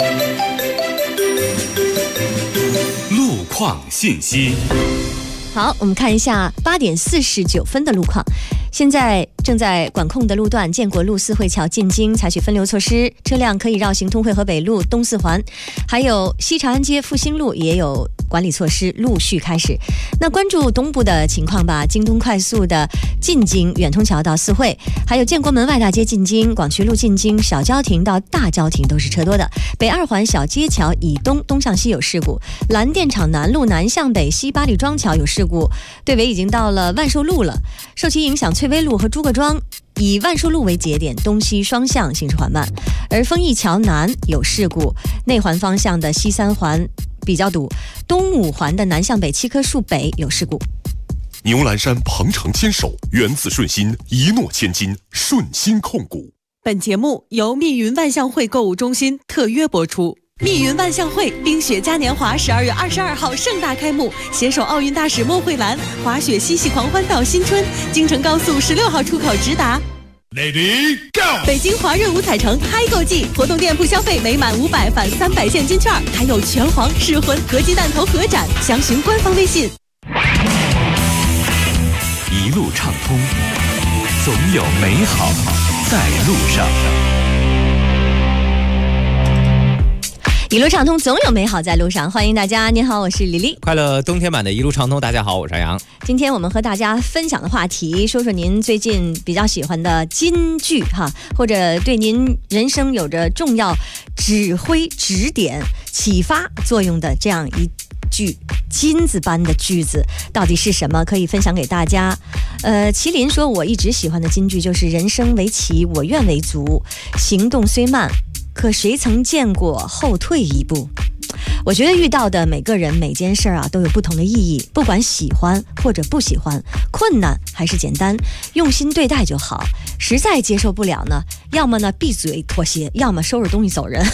路况信息。 好，我们看一下8点49分的路况。 现在正在管控的路段，建国路、四惠桥进京采取分流措施，车辆可以绕行通惠河北路、东四环，还有西长安街、复兴路也有管理措施陆续开始。那关注东部的情况吧，京东快速的进京远通桥到四惠，还有建国门外大街进京、广渠路进京、小交亭到大交亭都是车多的。北二环小街桥以东东向西有事故，蓝电厂南路南向北西八里庄桥有事故，队尾已经到了万寿路了。受其影响，翠微路和诸葛庄以万寿路为节点，东西双向行驶缓慢。而丰益桥南有事故，内环方向的西三环比较堵，东五环的南向北七棵树北有事故。 牛栏山鹏程牵手，源自顺心，一诺千金，顺心控股。 本节目由密云万象汇购物中心特约播出。密云万象汇冰雪嘉年华12月22号盛大开幕，携手奥运大使莫慧兰，滑雪嬉戏狂欢到新春。京承高速16号出口直达。 Lady Go！ 北京华润五彩城嗨购季活动，店铺消费每满500返300现金券，还有拳皇、噬魂、合金弹头合展，详询官方微信。 一路畅通，总有美好在路上。 一路畅通，总有美好在路上。欢迎大家，您好，我是李丽。 快乐冬天版的一路畅通，大家好，我是杨。 今天我们和大家分享的话题，说说您最近比较喜欢的金句哈，或者对您人生有着重要指挥、指点、启发作用的这样一句金子般的句子，到底是什么？可以分享给大家。麒麟说，我一直喜欢的金句就是“人生为棋，我愿为卒，行动虽慢，可谁曾见过后退一步”。我觉得遇到的每个人每件事啊都有不同的意义，不管喜欢或者不喜欢，困难还是简单，用心对待就好。实在接受不了呢，要么呢闭嘴妥协，要么收拾东西走人。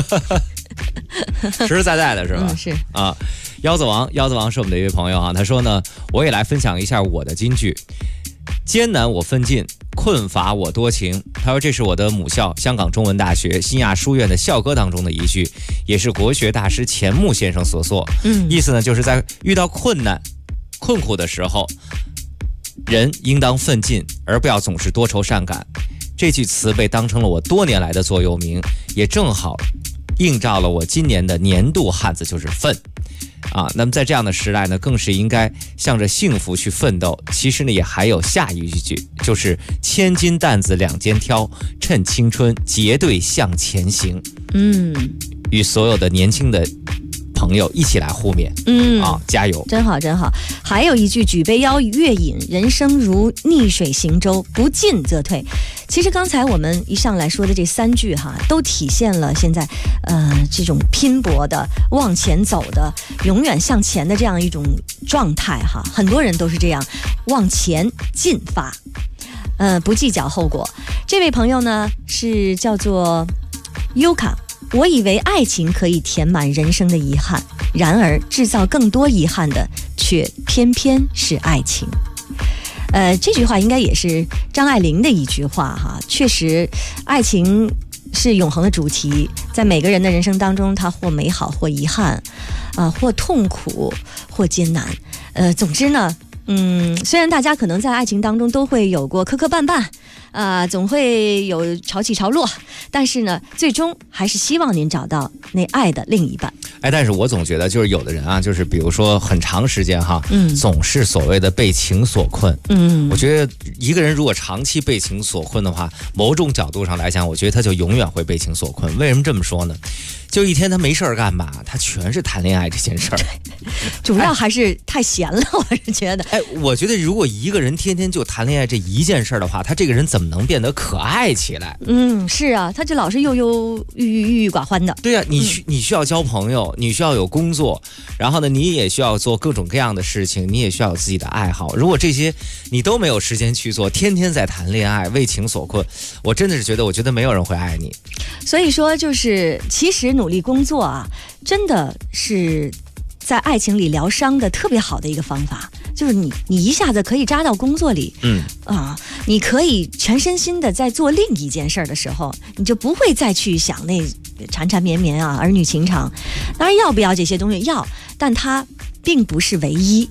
实实在在的是吧？ 是啊。腰子王是我们的一位朋友啊，他说呢，我也来分享一下我的金句：艰难我奋进，困乏我多情。他说这是我的母校香港中文大学新亚书院的校歌当中的一句，也是国学大师钱穆先生所作。意思呢就是在遇到困难困苦的时候，人应当奋进，而不要总是多愁善感。这句词被当成了我多年来的座右铭，也正好映照了我今年的年度汉字，就是奋啊。那么在这样的时代呢，更是应该向着幸福去奋斗。其实呢，也还有下一句，就是千斤担子两肩挑，趁青春结队向前行。与所有的年轻的朋友一起来互勉，加油， 真好真好。还有一句，举杯邀月饮，人生如逆水行舟，不进则退。其实刚才我们一上来说的这3句哈，都体现了现在这种拼搏的、往前走的、永远向前的这样一种状态哈。很多人都是这样往前进发，不计较后果。这位朋友呢是叫做优卡。我以为爱情可以填满人生的遗憾，然而制造更多遗憾的却偏偏是爱情。这句话应该也是张爱玲的一句话哈。确实，爱情是永恒的主题，在每个人的人生当中，它或美好，或遗憾，或痛苦，或艰难。总之呢，虽然大家可能在爱情当中都会有过磕磕绊绊，总会有潮起潮落，但是呢，最终还是希望您找到那爱的另一半。 但是我总觉得就是有的人啊，就是比如说很长时间哈，总是所谓的被情所困。我觉得一个人如果长期被情所困的话，某种角度上来讲，我觉得他就永远会被情所困。为什么这么说呢？就一天他没事儿干吧，他全是谈恋爱这件事儿。 主要还是太闲了，我是觉得。 我觉得如果一个人天天就谈恋爱这一件事儿的话，他这个人怎么能变得可爱起来？ 是啊，他就老是忧郁寡欢的。 对啊，你需要交朋友，你需要有工作，然后呢，你也需要做各种各样的事情，你也需要有自己的爱好。如果这些你都没有时间去做，天天在谈恋爱，为情所困，我真的是觉得没有人会爱你。 所以说，就是其实努力工作啊，真的是在爱情里疗伤的特别好的一个方法。就是你一下子可以扎到工作里，你可以全身心的在做另一件事的时候，你就不会再去想那缠缠绵绵啊、儿女情长。当然要不要这些东西要，但它并不是唯一。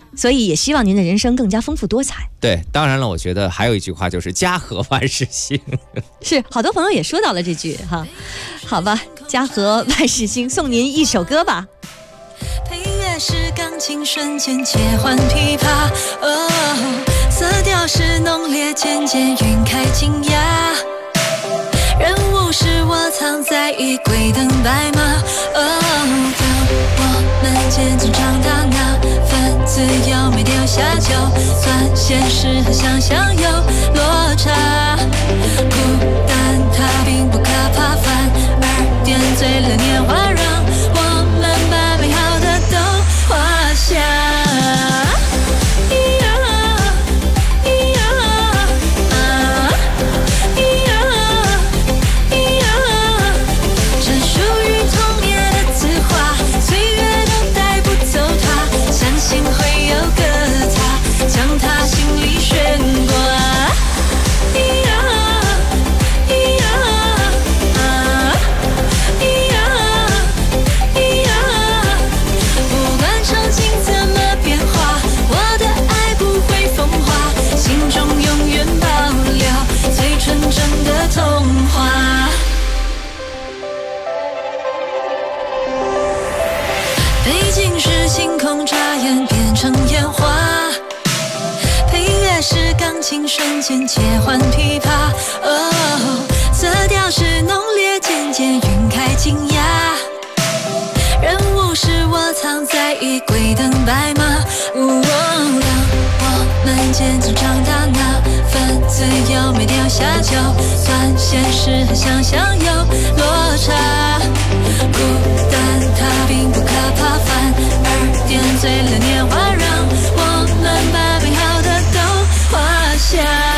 所以也希望您的人生更加丰富多彩。 对，当然了，我觉得还有一句话就是家和万事兴。 是，好多朋友也说到了这句哈。好吧，家和万事兴，送您一首歌吧。 配乐是钢琴瞬间切换琵琶，色调是浓烈渐渐晕开惊讶，人物是我藏在衣柜等白马，当我们渐渐长大，那份自由没丢下，就算现实和想象有落差，孤单它并不可怕，反而点缀了年华，让我们把美好的都画下。瞬间切换琵琶，色调是浓烈渐渐晕开惊讶，人物是我藏在衣柜等白马，当我们渐渐长大，那份自由没丢下，就算现实和想象有落差，孤单它并不可怕，反而点缀了年华，让我们把美好的都画下。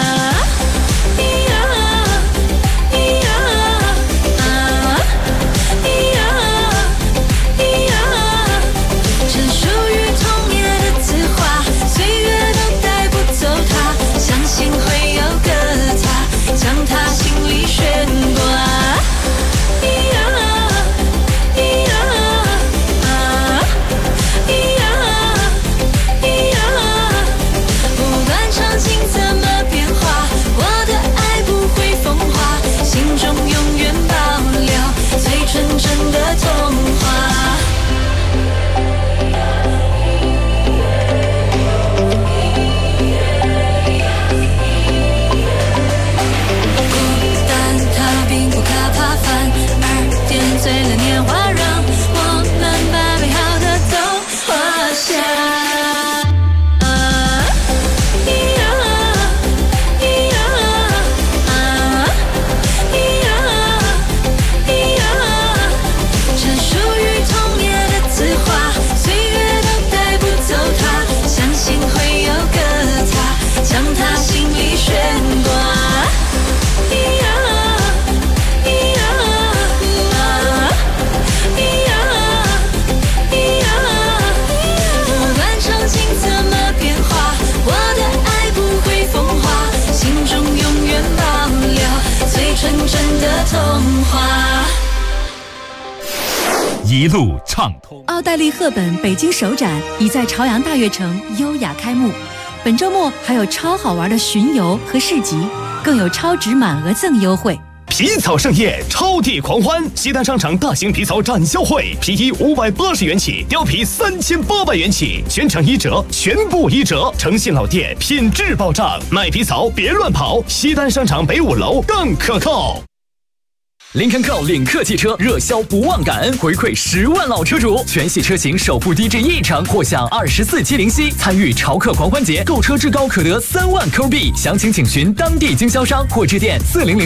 一路畅通。 奥黛丽·赫本北京首展已在朝阳大悦城优雅开幕，本周末还有超好玩的巡游和市集，更有超值满额赠优惠。 皮草盛宴，超地狂欢！西单商场大型皮草展销会，皮衣580元起，貂皮3800元起，全场1折，全部1折。诚信老店，品质保障，卖皮草别乱跑。西单商场北5楼更可靠。 林肯 Co 领克汽车热销不忘感恩，回馈10万老车主，全系车型首付低至1成，或享24期零息。参与潮客狂欢节，购车至高可得3万扣币。详情请询当地经销商或致电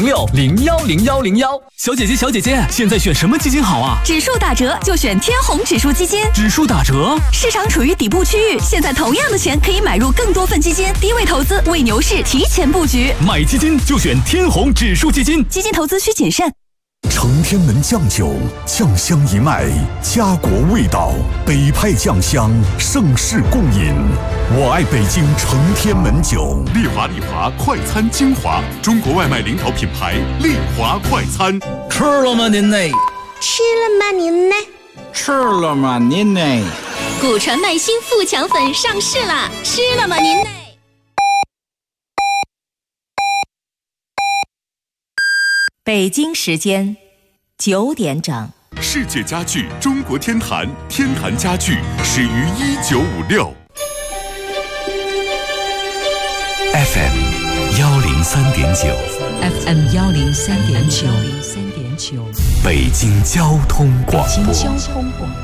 4006010101。 小姐姐，现在选什么基金好啊？ 指数打折就选天弘指数基金。 指数打折， 市场处于底部区域，现在同样的钱可以买入更多份基金，低位投资，为牛市提前布局。 买基金就选天弘指数基金。 基金投资需谨慎。 承天门酱酒，酱香一脉，家国味道，北派酱香，盛世共饮。我爱北京承天门酒。 丽华快餐精华，中国外卖领导品牌，丽华快餐。 吃了吗您呢？ 吃了吗您呢？ 吃了吗您呢？ 古传麦新富强粉上市啦，吃了吗您？ 北京时间9点整。 世界家具中国天坛，天坛家具始于1956。 FM 103.9 FM 103.9 北京交通广播。 北京交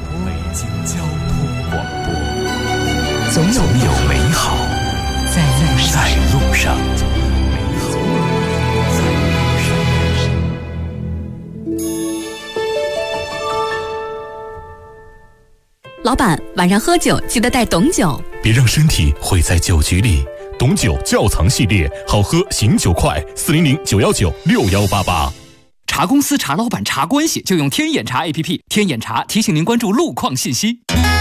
通广播。总有美好在路上。 老板，晚上喝酒记得带董酒， 别让身体毁在酒局里。董酒窖藏系列，好喝醒酒快，400-919-6188。 茶公司、茶老板、茶关系，就用天眼茶 APP。天眼茶提醒您关注路况信息。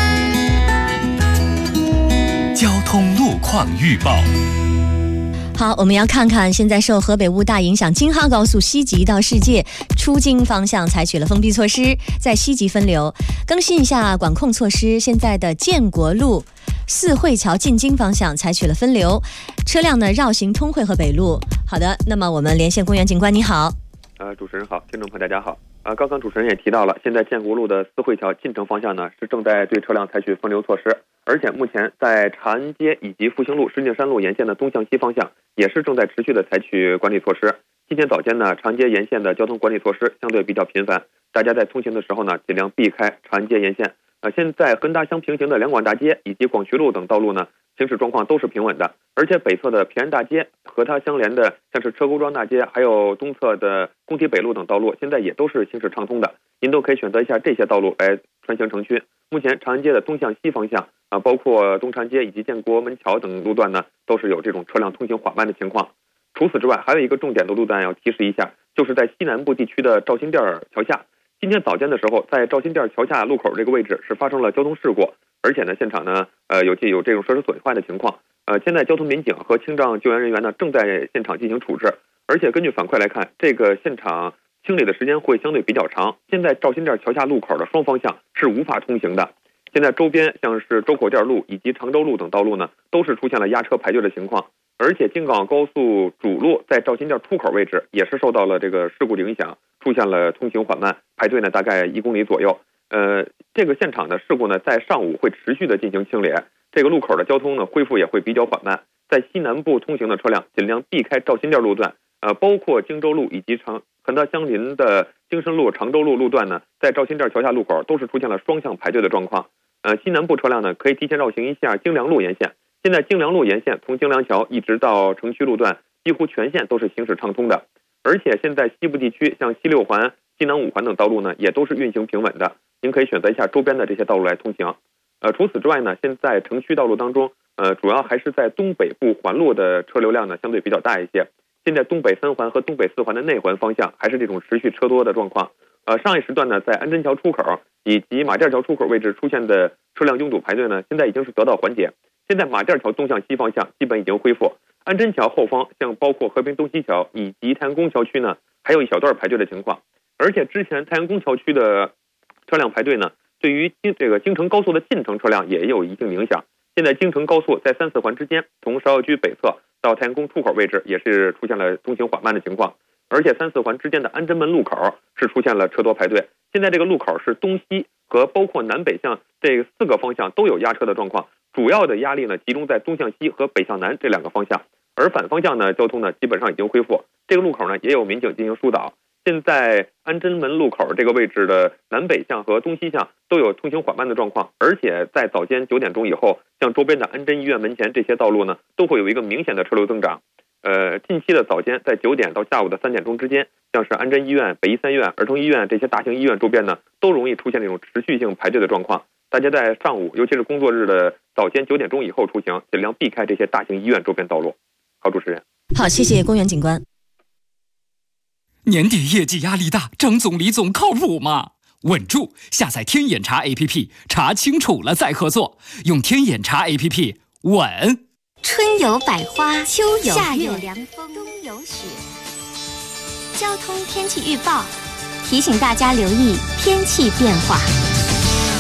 交通路况预报。 好，我们要看看现在受河北雾大影响，京哈高速西吉到世界出京方向采取了封闭措施，在西吉分流。更新一下管控措施，现在的建国路四惠桥进京方向采取了分流，车辆呢绕行通惠河北路。好的，那么我们连线公园警官，你好。 主持人好，听众朋友大家好。刚刚主持人也提到了，现在建国路的四惠桥进城方向呢是正在对车辆采取分流措施，而且目前在长安街以及复兴路、石景山路沿线的东向西方向也是正在持续的采取管理措施。今天早间呢，长安街沿线的交通管理措施相对比较频繁，大家在通行的时候呢尽量避开长安街沿线。现在跟大乡平行的两广大街以及广渠路等道路呢，行驶状况都是平稳的，而且北侧的平安大街和它相连的像是车沟庄大街，还有东侧的工体北路等道路，现在也都是行驶畅通的，您都可以选择一下这些道路来穿行城区。目前长安街的东向西方向包括东长街以及建国门桥等路段呢，都是有这种车辆通行缓慢的情况。除此之外，还有一个重点的路段要提示一下，就是在西南部地区的赵新店桥下。今天早间的时候，在赵新店桥下路口这个位置是发生了交通事故，而且呢，现场呢有这种设施损坏的情况。现在交通民警和清障救援人员呢正在现场进行处置，而且根据反馈来看，这个现场清理的时间会相对比较长。现在赵新店桥下路口的双方向是无法通行的，现在周边像是周口店路以及常州路等道路呢，都是出现了压车排队的情况。而且京港高速主路在赵新店出口位置也是受到了这个事故的影响，出现了通行缓慢，排队呢大概1公里左右。这个现场的事故呢，在上午会持续的进行清理，这个路口的交通呢恢复也会比较缓慢。在西南部通行的车辆尽量避开赵新店路段，包括荆州路以及和它相邻的京深路、常州路路段呢，在赵新店桥下路口都是出现了双向排队的状况。西南部车辆呢可以提前绕行一下京良路沿线。现在京良路沿线从京良桥一直到城区路段，几乎全线都是行驶畅通的。而且现在西部地区像西6环、西南5环等道路呢，也都是运行平稳的。您可以选择一下周边的这些道路来通行。除此之外呢，现在城区道路当中，主要还是在东北部环路的车流量呢相对比较大一些。现在东北3环和东北4环的内环方向还是这种持续车多的状况。上一时段呢，在安贞桥出口以及马甸桥出口位置出现的车辆拥堵排队呢，现在已经是得到缓解。现在马甸桥东向西方向基本已经恢复，安贞桥后方像包括和平东西桥以及太阳宫桥区呢，还有一小段排队的情况。而且之前太阳宫桥区的车辆排队呢，对于这个京承高速的进城车辆也有一定影响。现在京承高速在3、4环之间，从芍药居北侧到太阳宫出口位置也是出现了通行缓慢的情况。而且3、4环之间的安贞门路口是出现了车多排队。现在这个路口是东西和包括南北向这4个方向都有压车的状况，主要的压力呢集中在东向西和北向南这2个方向，而反方向呢交通呢基本上已经恢复。这个路口呢也有民警进行疏导。现在安贞门路口这个位置的南北向和东西向都有通行缓慢的状况，而且在早间9点钟以后，像周边的安贞医院门前这些道路呢，都会有一个明显的车流增长。近期的早间在9点到下午的3点钟之间，像是安贞医院、北医3院、儿童医院这些大型医院周边呢，都容易出现这种持续性排队的状况。大家在上午，尤其是工作日的早间9点钟以后出行，尽量避开这些大型医院周边道路。好，主持人。 好，谢谢公园警官。 年底业绩压力大，张总李总靠谱吗？稳住！下载天眼查 APP， 查清楚了再合作。用天眼查 APP， 稳。 春有百花，秋有夏有凉风，冬有雪。交通天气预报提醒大家留意天气变化。 好，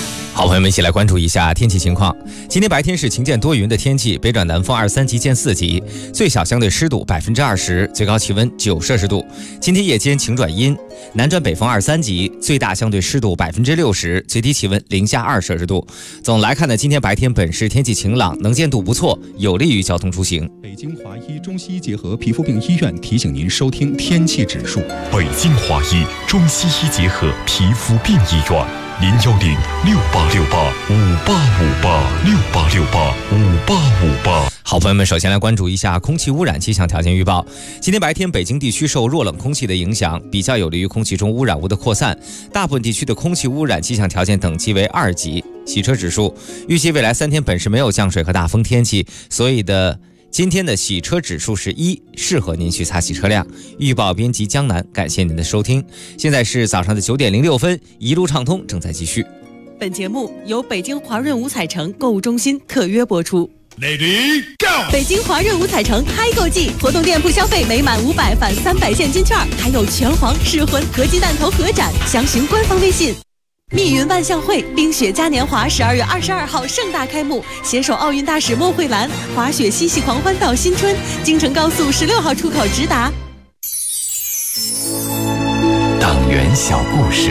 好，朋友们一起来关注一下天气情况。今天白天是晴间多云的天气，北转南风2-3级见4级，最小相对湿度20%，最高气温9摄氏度。今天夜间晴转阴，南转北风2-3级，最大相对湿度60%，最低气温零下2摄氏度。总来看呢，今天白天本市天气晴朗，能见度不错，有利于交通出行。 北京华医中西医结合皮肤病医院提醒您收听天气指数。 北京华医中西医结合皮肤病医院，010-6868-5858，6868-5858。 好，朋友们，首先来关注一下空气污染气象条件预报。今天白天，北京地区受弱冷空气的影响，比较有利于空气中污染物的扩散，大部分地区的空气污染气象条件等级为2级。洗车指数，预计未来3天本市没有降水和大风天气，所以今天的洗车指数是1，适合您去擦洗车辆。预报编辑江南，感谢您的收听。现在是早上的9点06分，一路畅通正在继续。 本节目由北京华润五彩城购物中心特约播出。Lady Go！ 北京华润五彩城嗨购季活动，店铺消费每满500返300现金券，还有拳皇、噬魂、合金弹头合展，详询官方微信。密云万象汇冰雪嘉年华12月22号盛大开幕，携手奥运大使莫慧兰，滑雪嬉戏狂欢到新春，京承高速16号出口直达。 党员小故事。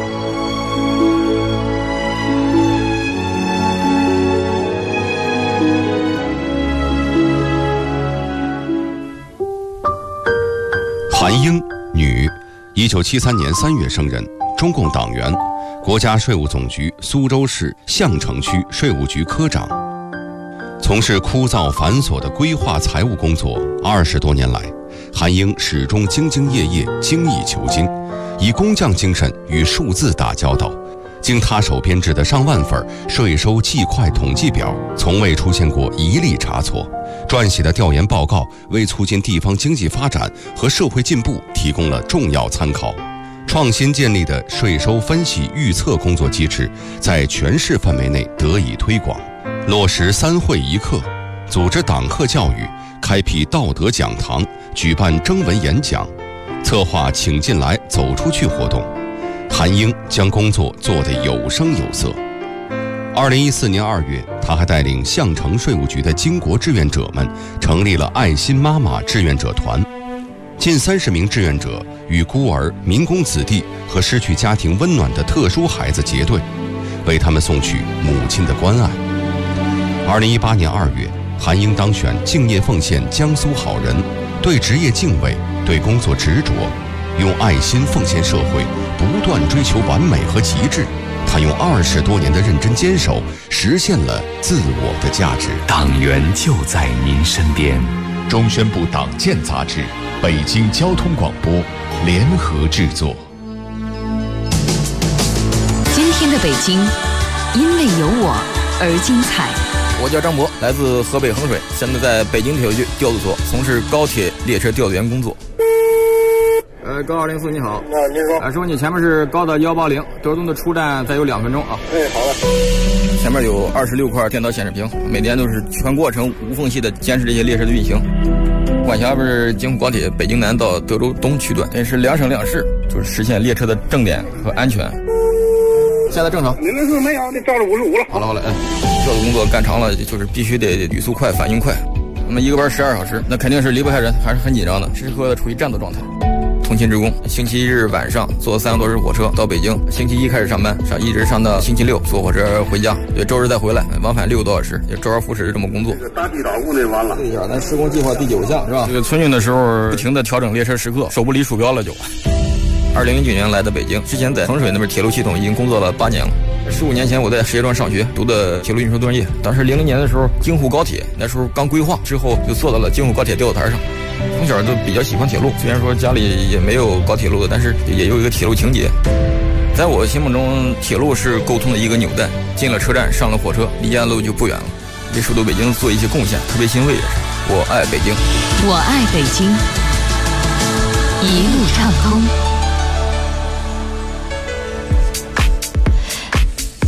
韩英，女，1973年3月生人，中共党员，国家税务总局苏州市相城区税务局科长。从事枯燥繁琐的规划财务工作20多年来，韩英始终兢兢业业、精益求精，以工匠精神与数字打交道。经他手编制的上万份税收计会统计表，从未出现过一例差错。撰写的调研报告为促进地方经济发展和社会进步提供了重要参考。创新建立的税收分析预测工作机制在全市范围内得以推广，落实3会1课，组织党课教育，开辟道德讲堂，举办征文演讲，策划请进来走出去活动。韩英将工作做得有声有色。2014年2月，他还带领相城税务局的巾帼志愿者们成立了爱心妈妈志愿者团，近30名志愿者与孤儿、民工子弟和失去家庭温暖的特殊孩子结对，为他们送去母亲的关爱。2018年2月，韩英当选敬业奉献江苏好人，对职业敬畏，对工作执着，用爱心奉献社会，不断追求完美和极致。他用20多年的认真坚守，实现了自我的价值。 党员就在您身边。中宣部党建杂志、北京交通广播联合制作。 今天的北京，因为有我而精彩。 我叫张博，来自河北衡水，现在在北京铁路局调度所从事高铁列车调度员工作。高204你好。您说。师傅，你前面是高的180，德东的出站再有2分钟啊。 对，好的。 前面有26块电脑显示屏，每天都是全过程无缝隙的监视这些列车的运行。管辖是京沪高铁北京南到德州东区段，这是2省2市，就是实现列车的正点和安全。现在正常。 您那是没有，那照着55了。 好了，调度工作干长了，就是必须得语速快，反应快。那么一个班12小时，那肯定是离不开人，还是很紧张的，时刻处于战斗状态。通勤职工，星期日晚上坐3个多小时火车到北京，星期一开始上班，一直上到星期六坐火车回家，对，周日再回来，往返6个多小时，也周而复始这么工作。 大地导工这完了。 对呀，咱施工计划第9项是吧？这个春运的时候不停的调整列车时刻，手不离鼠标了就。2009年来的北京，之前在衡水那边铁路系统已经工作了8年了。15年前我在石家庄上学，读的铁路运输专业。当时00年的时候，京沪高铁那时候刚规划，之后就坐到了京沪高铁调度台上。从小就比较喜欢铁路，虽然说家里也没有搞铁路的，但是也有一个铁路情节。在我心目中，铁路是沟通的一个纽带。进了车站，上了火车，离家路就不远了。为首都北京做一些贡献，特别欣慰的是，我爱北京， 我爱北京，一路畅通。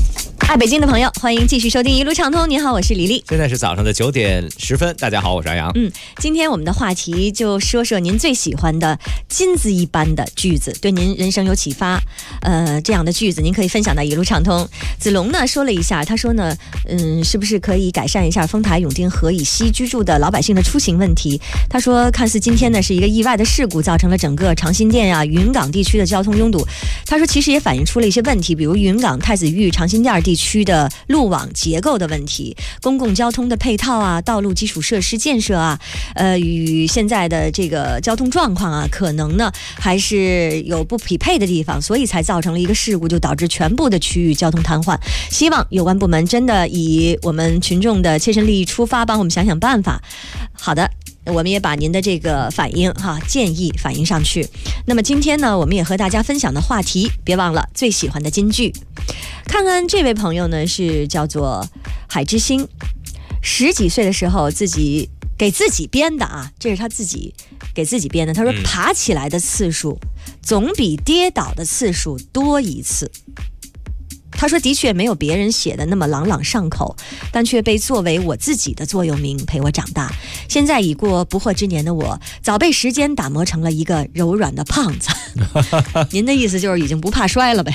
爱北京的朋友，欢迎继续收听一路畅通。你好，我是李丽。 现在是早上的9点10分，大家好，我是杨洋。 今天我们的话题就说说您最喜欢的金子一般的句子，对您人生有启发。这样的句子您可以分享到一路畅通。子龙呢说了一下，他说呢，是不是可以改善一下丰台永定河以西居住的老百姓的出行问题？他说，看似今天呢是一个意外的事故，造成了整个长辛店啊、云冈地区的交通拥堵。他说，其实也反映出了一些问题，比如云冈、太子峪、长辛店地区的路网结构的问题，公共交通的配套啊，道路基础设施建设啊，与现在的这个交通状况啊，可能呢还是有不匹配的地方，所以才造成了一个事故，就导致全部的区域交通瘫痪。希望有关部门真的以我们群众的切身利益出发，帮我们想想办法。好的，我们也把您的这个反应建议反映上去。那么今天呢，我们也和大家分享的话题，别忘了最喜欢的金句。看看这位朋友呢，是叫做海之星，10几岁的时候自己给自己编的啊，这是他自己给自己编的。他说，爬起来的次数总比跌倒的次数多一次。他说，的确没有别人写的那么朗朗上口，但却被作为我自己的座右铭陪我长大。现在已过不惑之年的我，早被时间打磨成了一个柔软的胖子。您的意思就是已经不怕摔了呗？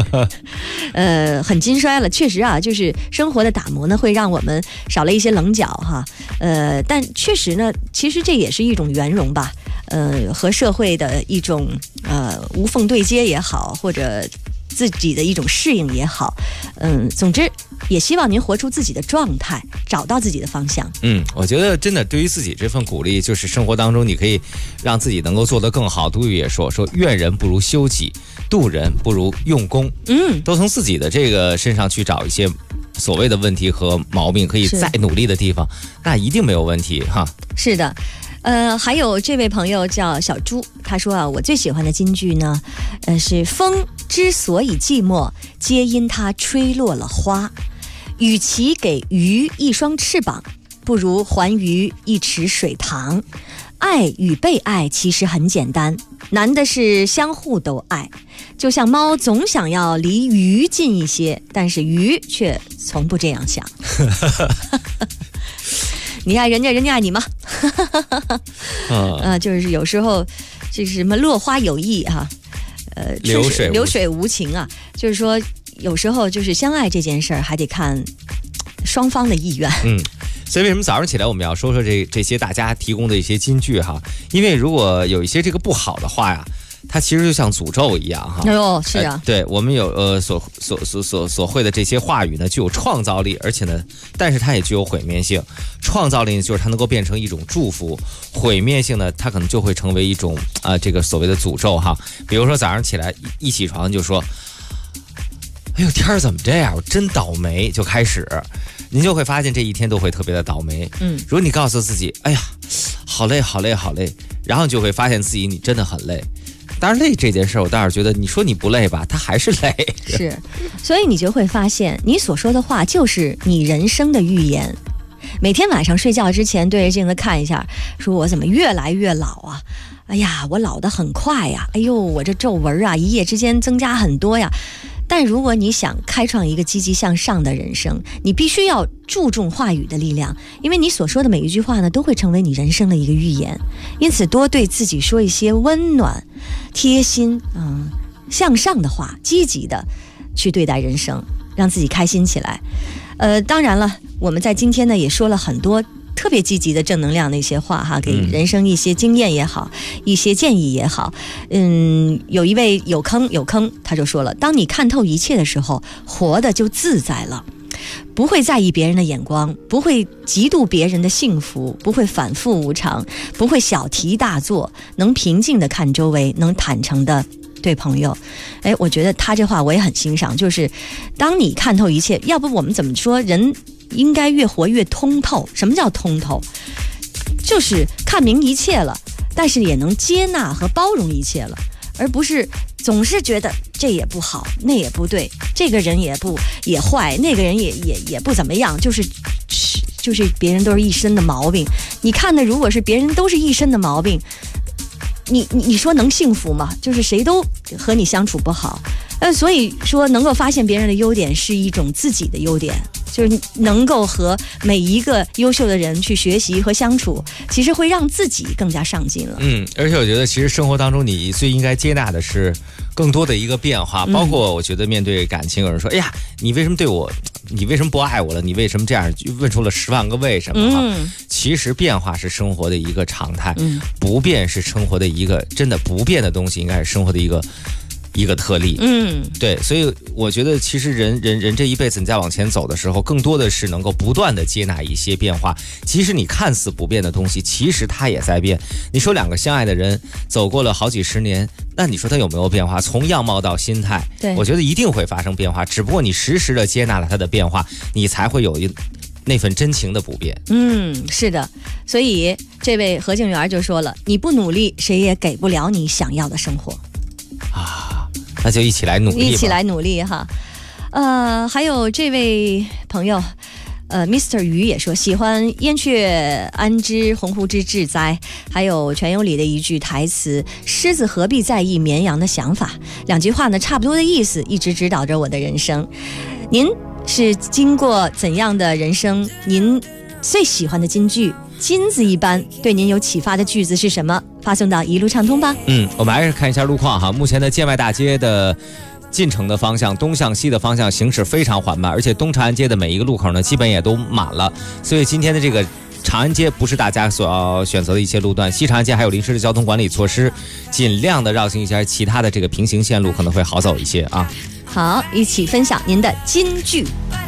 很筋衰了，确实啊，就是生活的打磨呢，会让我们少了一些棱角哈。但确实呢，其实这也是一种圆融吧。和社会的一种无缝对接也好，或者自己的一种适应也好，总之也希望您活出自己的状态，找到自己的方向。 我觉得真的对于自己这份鼓励，就是生活当中你可以让自己能够做得更好。杜宇也说怨人不如修己，度人不如用功。都从自己的这个身上去找一些所谓的问题和毛病，可以再努力的地方，那一定没有问题哈。 是的。还有这位朋友叫小朱，他说啊，我最喜欢的金句呢，是风之所以寂寞，皆因它吹落了花。与其给鱼一双翅膀，不如还鱼一池水塘。爱与被爱其实很简单，难的是相互都爱。就像猫总想要离鱼近一些，但是鱼却从不这样想。你爱人家，人家爱你吗？就是有时候就是什么落花有意哈，流水无情啊。就是说，有时候就是相爱这件事儿，还得看双方的意愿。 所以为什么早上起来我们要说说这些大家提供的一些金句哈？因为如果有一些这个不好的话呀，它其实就像诅咒一样哈。 是啊。 对，我们有所会的这些话语呢，具有创造力，而且呢，但是它也具有毁灭性。创造力呢，就是它能够变成一种祝福；毁灭性呢，它可能就会成为一种这个所谓的诅咒哈。比如说早上起来一起床就说，哎呦，天儿怎么这样？我真倒霉，就开始。您就会发现这一天都会特别的倒霉。如果你告诉自己，哎呀，好累好累好累，然后你就会发现自己你真的很累。当然累这件事，我倒是觉得你说你不累吧，它还是累。 是，所以你就会发现，你所说的话就是你人生的预言。每天晚上睡觉之前对着镜子看一下，说我怎么越来越老啊？哎呀，我老得很快呀！哎呦，我这皱纹啊，一夜之间增加很多呀。但如果你想开创一个积极向上的人生，你必须要注重话语的力量，因为你所说的每一句话呢，都会成为你人生的一个预言。因此，多对自己说一些温暖、贴心、向上的话，积极的去对待人生，让自己开心起来。当然了，我们在今天呢也说了很多特别积极的正能量的一些话哈，给人生一些经验也好，一些建议也好。有一位有坑他就说了，当你看透一切的时候，活的就自在了，不会在意别人的眼光，不会嫉妒别人的幸福，不会反复无常，不会小题大做，能平静的看周围，能坦诚的对朋友。我觉得他这话我也很欣赏，就是当你看透一切，要不我们怎么说人应该越活越通透？什么叫通透？就是看明一切了，但是也能接纳和包容一切了，而不是总是觉得这也不好，那也不对，这个人也坏，那个人也不怎么样，就是别人都是一身的毛病。你看的如果是别人都是一身的毛病，你说能幸福吗？就是谁都和你相处不好， 所以说能够发现别人的优点是一种自己的优点，就是能够和每一个优秀的人去学习和相处，其实会让自己更加上进了。 而且我觉得其实生活当中你最应该接纳的是更多的一个变化，包括我觉得面对感情，有人说哎呀你为什么对我，你为什么不爱我了，你为什么这样，问出了10万个为什么其实变化是生活的一个常态，不变是生活的一个真的不变的东西，应该是生活的一个特例。对，所以我觉得其实人这一辈子你在往前走的时候，更多的是能够不断的接纳一些变化，即使你看似不变的东西，其实它也在变。你说2个相爱的人走过了好几10年，那你说他有没有变化？从样貌到心态，对，我觉得一定会发生变化，只不过你时时的接纳了他的变化，你才会有那份真情的不变。 是的，所以这位何静媛就说了，你不努力谁也给不了你想要的生活啊，那就一起来努力吧， 一起来努力哈。还有这位朋友Mr. 鱼也说喜欢燕雀安知鸿鹄之志哉，还有全有里的一句台词，狮子何必在意绵羊的想法，2句话呢差不多的意思，一直指导着我的人生。您是经过怎样的人生？您最喜欢的金句金子一般对您有启发的句子是什么？发送到一路畅通吧。 我们还是看一下路况哈。目前的建外大街的进城的方向，东向西的方向行驶非常缓慢，而且东长安街的每一个路口呢基本也都满了，所以今天的这个长安街不是大家所要选择的一些路段，西长安街还有临时的交通管理措施，尽量的绕行一下其他的这个平行线路，可能会好走一些啊。 好，一起分享您的金句。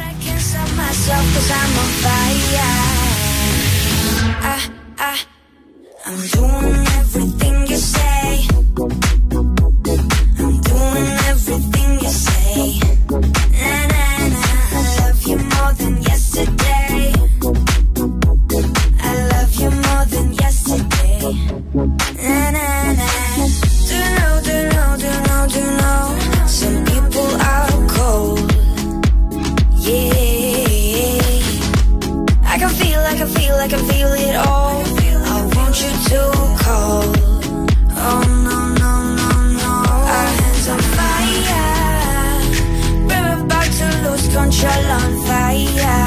I can feel it all. I want you to call. Oh no, no, no, no. Our hands on fire. We're about to lose control on fire.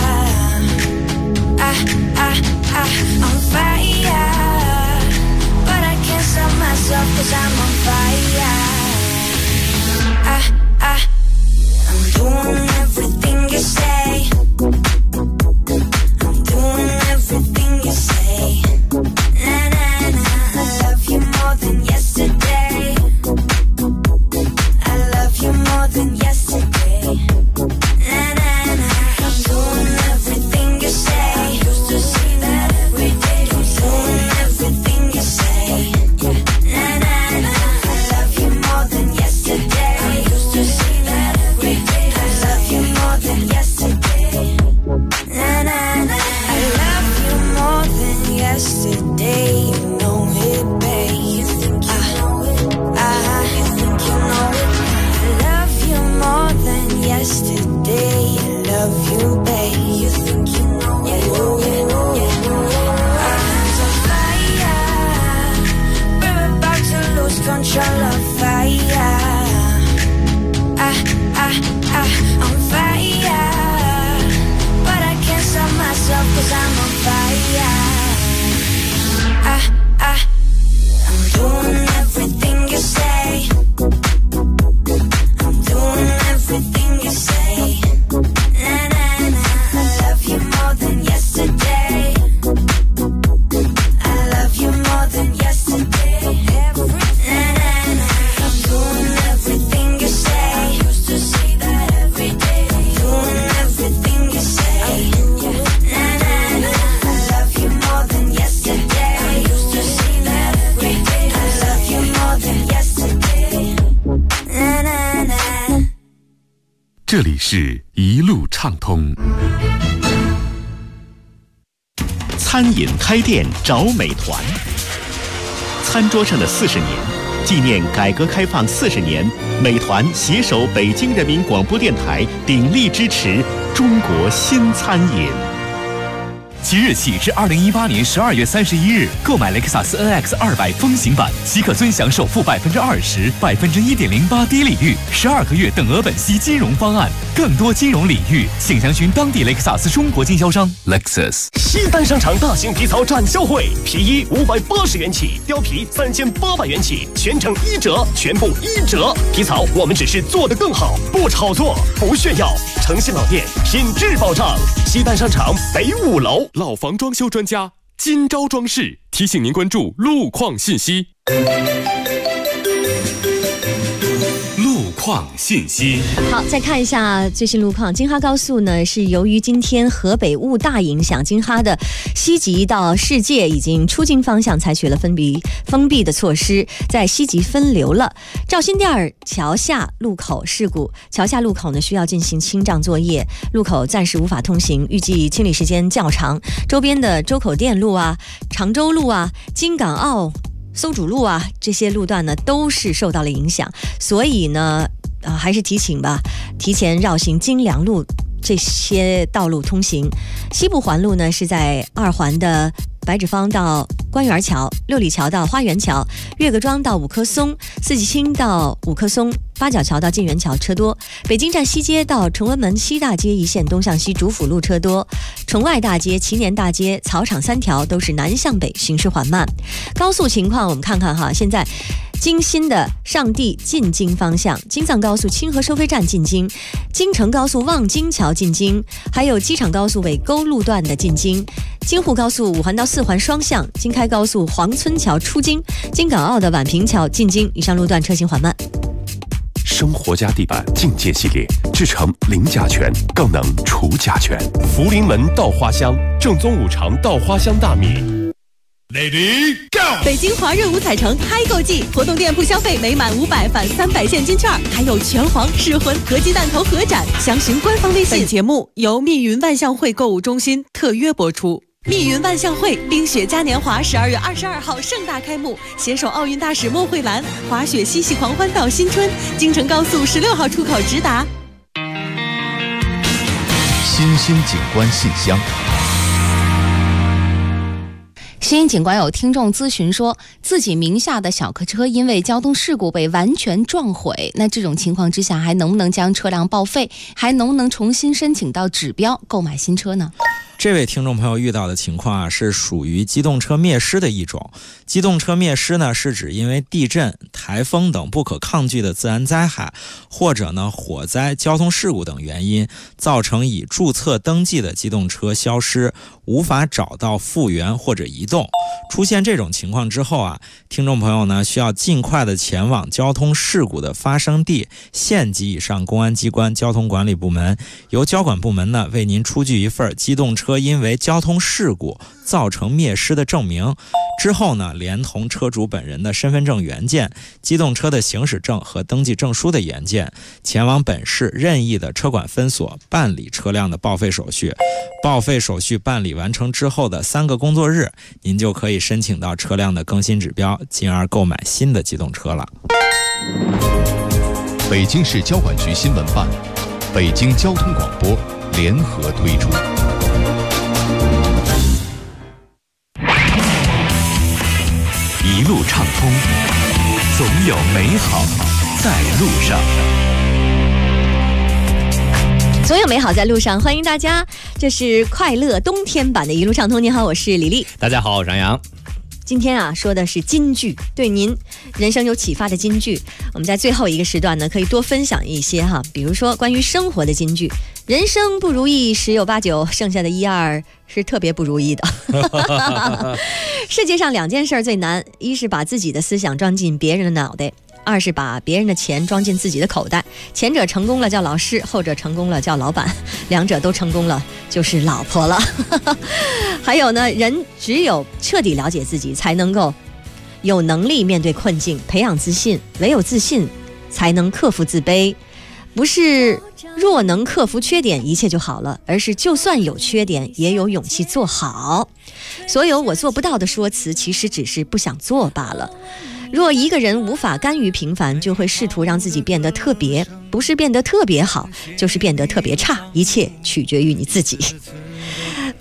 On fire. But I can't stop myself 'cause I'm on fire. I'm doing everything you say. Everything you say, na na na. I love you more than yesterday. I love you more than yesterday. Na na na. I'm doing everything you say. I used to see that every day. I'm doing everything you say. Na na na. I love you more than yesterday. I used to see that every day. I love you more than yesterday. Na na na. Yesterday, you know it, babe. You think you know it? You think you know it? I love you more than yesterday. I love you, babe. You think you know it? Our hands on fire. We're about to lose control of fire. On fire. But I can't stop myself 'cause I'm on fire. I'm doing everything you say. I'm doing everything you say. Na na na. I love you more than yesterday. I love you more than yesterday. Na na na. I'm doing everything you say. I used to see that every day. I'm doing everything you say. Na na na. I love you more than yesterday. I used to see that every day. I love you more than yesterday. Na na na. 这里是一路畅通。 餐饮开店找美团，餐桌上的40年，纪念改革开放40年，美团携手北京人民广播电台鼎力支持中国新餐饮。 即日起至2018年12月31日，购买雷克萨斯 NX200风行版即可尊享首付20%、1.08%低利率、12个月等额本息金融方案。更多金融领域，请详询当地雷克萨斯中国经销商。Lexus 西单商场大型皮草展销会，皮衣580元起，貂皮3800元起，全程1折，全部1折。皮草我们只是做得更好，不炒作，不炫耀，诚信老店，品质保障。西单商场北5楼， 老房装修专家金招装饰提醒您关注路况信息。路况信息。 好，再看一下最新路况。京哈高速呢，是由于今天河北雾大影响，京哈的西吉到世界已经出京方向采取了封闭的措施，在西吉分流了。赵新店桥下路口事故，桥下路口呢需要进行清障作业，路口暂时无法通行，预计清理时间较长。周边的周口店路啊、常州路啊、京港澳搜主路啊，这些路段呢都是受到了影响，所以呢，还是提醒吧，提前绕行京良路这些道路通行。西部环路呢是在2环的白纸坊到官园桥、六里桥到花园桥、岳各庄到五棵松、四季青到五棵松、八角桥到晋园桥车多。北京站西街到崇文门西大街一线东向西主辅路车多。崇外大街、祈年大街、草场3条都是南向北行驶缓慢。高速情况我们看看哈，现在京新的上地进京方向，京藏高速清河收费站进京，京承高速望京桥进京，还有机场高速尾沟路段的进京，京沪高速5环到4环双向，京开高速黄村桥出京，京港澳的宛平桥进京，以上路段车行缓慢。 生活家地板境界系列，制成零甲醛，更能除甲醛。福临门稻花香，正宗5常稻花香大米。 Lady Go！ 北京华润五彩城嗨购季，活动店铺消费每满500返300现金券，还有拳皇、噬魂、合鸡蛋头合展，详询官方微信。本节目由密云万象汇购物中心特约播出。密云万象汇冰雪嘉年华12月22号盛大开幕，携手奥运大使莫慧兰，滑雪嬉戏狂欢到新春，京承高速16号出口直达。 新兴景观信箱。 新兴景观有听众咨询说，自己名下的小客车因为交通事故被完全撞毁，那这种情况之下还能不能将车辆报废，还能不能重新申请到指标购买新车呢？ 这位听众朋友遇到的情况是属于机动车灭失的一种。机动车灭失呢，是指因为地震、台风等不可抗拒的自然灾害，或者呢火灾、交通事故等原因，造成已注册登记的机动车消失，无法找到复原或者移动。出现这种情况之后啊，听众朋友呢需要尽快的前往交通事故的发生地县级以上公安机关交通管理部门，由交管部门呢为您出具一份机动车因为交通事故造成灭失的证明。之后呢，连同车主本人的身份证原件、机动车的行驶证和登记证书的原件，前往本市任意的车管分所办理车辆的报废手续。报废手续办理完成之后的3个工作日，您就可以申请到车辆的更新指标，进而购买新的机动车了。 北京市交管局新闻办、北京交通广播联合推出。 一路畅通，总有美好在路上。 总有美好在路上，欢迎大家，这是快乐冬天版的一路畅通。你好，我是李丽。 大家好，我是杨洋。 今天啊，说的是金句，对您人生有启发的金句。我们在最后一个时段呢，可以多分享一些哈，比如说关于生活的金句。人生不如意十有八九，剩下的1、2是特别不如意的。世界上2件事最难，一是把自己的思想装进别人的脑袋，2是把别人的钱装进自己的口袋。前者成功了叫老师，后者成功了叫老板，两者都成功了就是老婆了。还有呢，人只有彻底了解自己，才能够有能力面对困境，培养自信。唯有自信，才能克服自卑。不是若能克服缺点，一切就好了，而是就算有缺点，也有勇气做好。所有我做不到的说辞，其实只是不想做罢了。若一个人无法甘于平凡，就会试图让自己变得特别，不是变得特别好，就是变得特别差，一切取决于你自己。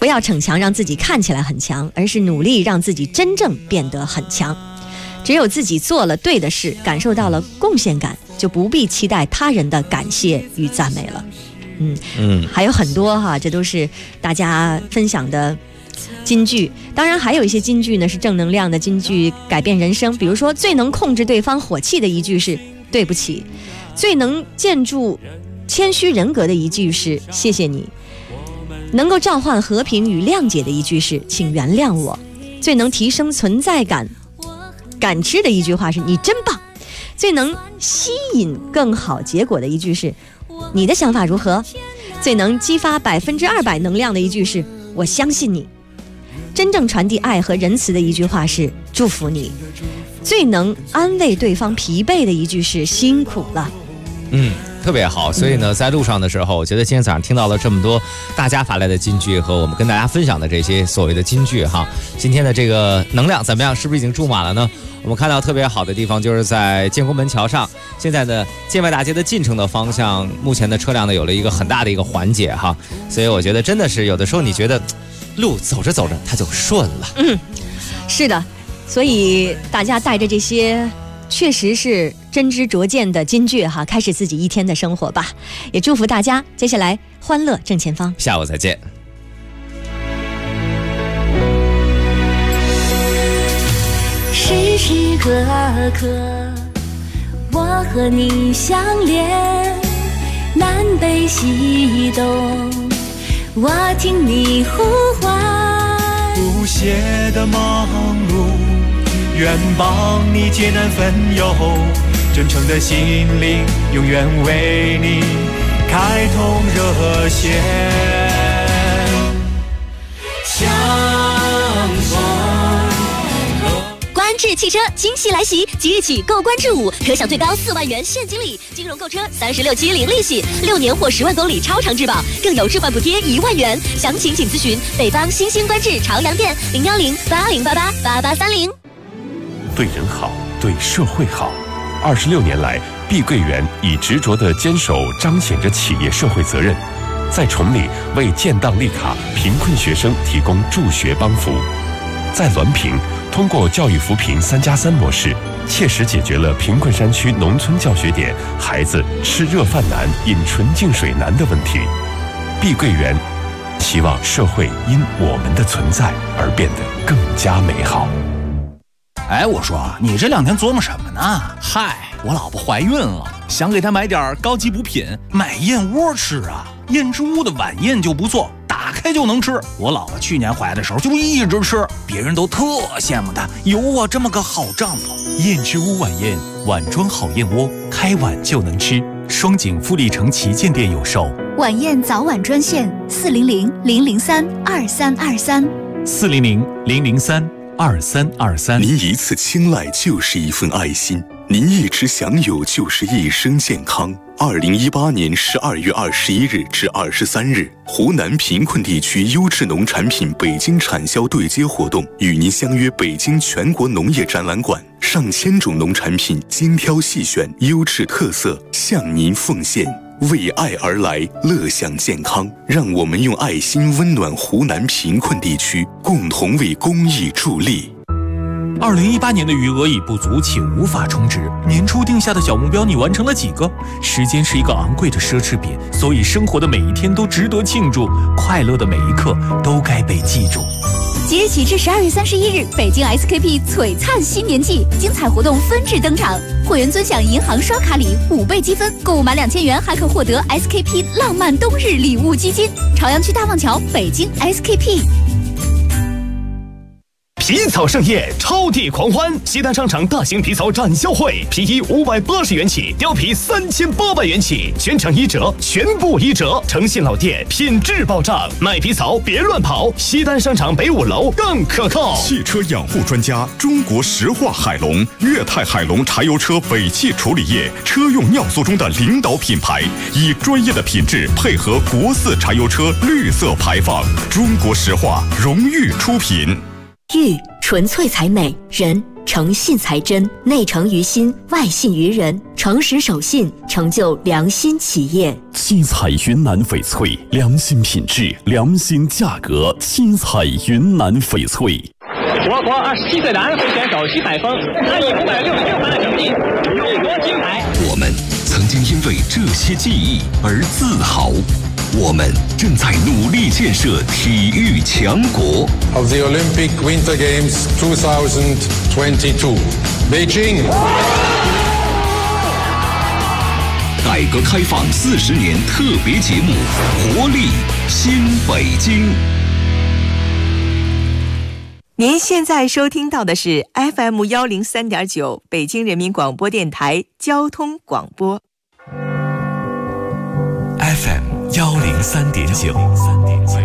不要逞强让自己看起来很强，而是努力让自己真正变得很强。只有自己做了对的事，感受到了贡献感，就不必期待他人的感谢与赞美了。还有很多哈，这都是大家分享的金句。当然还有一些金句呢是正能量的金句，改变人生。比如说，最能控制对方火气的一句是对不起，最能建筑谦虚人格的一句是谢谢你，能够召唤和平与谅解的一句是请原谅我，最能提升存在感感知的一句话是你真棒，最能吸引更好结果的一句是你的想法如何，最能激发200%能量的一句是我相信你，真正传递爱和仁慈的一句话是祝福你，最能安慰对方疲惫的一句是辛苦了。 特别好。所以呢，在路上的时候，我觉得今天早上听到了这么多大家发来的金句和我们跟大家分享的这些所谓的金句哈，今天的这个能量怎么样？是不是已经注满了呢？我们看到特别好的地方就是在建国门桥上，现在呢建外大街的进城的方向，目前的车辆呢有了一个很大的一个缓解哈，所以我觉得真的是有的时候你觉得路走着走着它就顺了。 是的，所以大家带着这些确实是真知灼见的金句哈，开始自己一天的生活吧。也祝福大家接下来欢乐正前方。 下午再见。 时时刻刻我和你相连，南北西东我听你呼唤， 不懈的忙碌愿帮你解难分忧，真诚的心灵永远为你开通热线，相逢。 观致汽车惊喜来袭，即日起购观致5可享最高4万元现金礼，金融购车36期零利息，6年或10万公里超长质保，更有置换补贴1万元。详情请咨询北方新兴观致朝阳店01080888830。 对人好，对社会好。26年来，碧桂园以执着的坚守彰显着企业社会责任，在崇礼为建档立卡贫困学生提供助学帮扶，在滦平通过教育扶贫3+3模式，切实解决了贫困山区农村教学点孩子吃热饭难、饮纯净水难的问题。碧桂园希望社会因我们的存在而变得更加美好。 哎，我说你这2天琢磨什么呢？嗨，我老婆怀孕了，想给她买点高级补品，买燕窝吃啊。燕之屋的晚宴就不错，打开就能吃。我老婆去年怀的时候就一直吃，别人都特羡慕她有我这么个好丈夫。 燕之屋晚宴，碗装好燕窝，开碗就能吃。双井富力城旗舰店有售。 晚宴早晚专线 400-003-2323，400-003-2323。 您一次青睐就是一份爱心，您一直享有就是一生健康。2018年12月21日至23日，湖南贫困地区优质农产品北京产销对接活动与您相约北京全国农业展览馆，上千种农产品精挑细选，优质特色向您奉献。为爱而来，乐享健康，让我们用爱心温暖湖南贫困地区，共同为公益助力。 2018年的余额已不足，且无法充值。年初定下的小目标，你完成了几个？时间是一个昂贵的奢侈品，所以生活的每一天都值得庆祝，快乐的每一刻都该被记住。 即日起至12月31日，北京 SKP 璀璨新年季精彩活动纷至登场，会员尊享银行刷卡礼5倍积分，购物满2000元还可获得 SKP 浪漫冬日礼物基金。朝阳区大望桥，北京 SKP。 皮草盛宴，超地狂欢！西单商场大型皮草展销会，皮衣580元起，貂皮3800元起，全场1折，全部1折，诚信老店，品质保障。卖皮草别乱跑，西单商场北5楼更可靠。 汽车养护专家，中国石化海龙，粤泰海龙柴油车尾气处理液车用尿素中的领导品牌，以专业的品质配合国4柴油车绿色排放，中国石化荣誉出品。 玉纯粹才美，人诚信才真，内诚于心，外信于人，诚实守信，成就良心企业。 七彩云南翡翠，良心品质，良心价格。七彩云南翡翠。 我国27岁的安徽选手徐海峰，他以566分的成绩勇夺金牌。 我们曾经因为这些记忆而自豪。我们正在努力建设体育强国。 Of the Olympic Winter Games 2022, Beijing。 改革开放40年特别节目《活力新北京》。 您现在收听到的是 FM 103.9北京人民广播电台交通广播。 FM 103.9。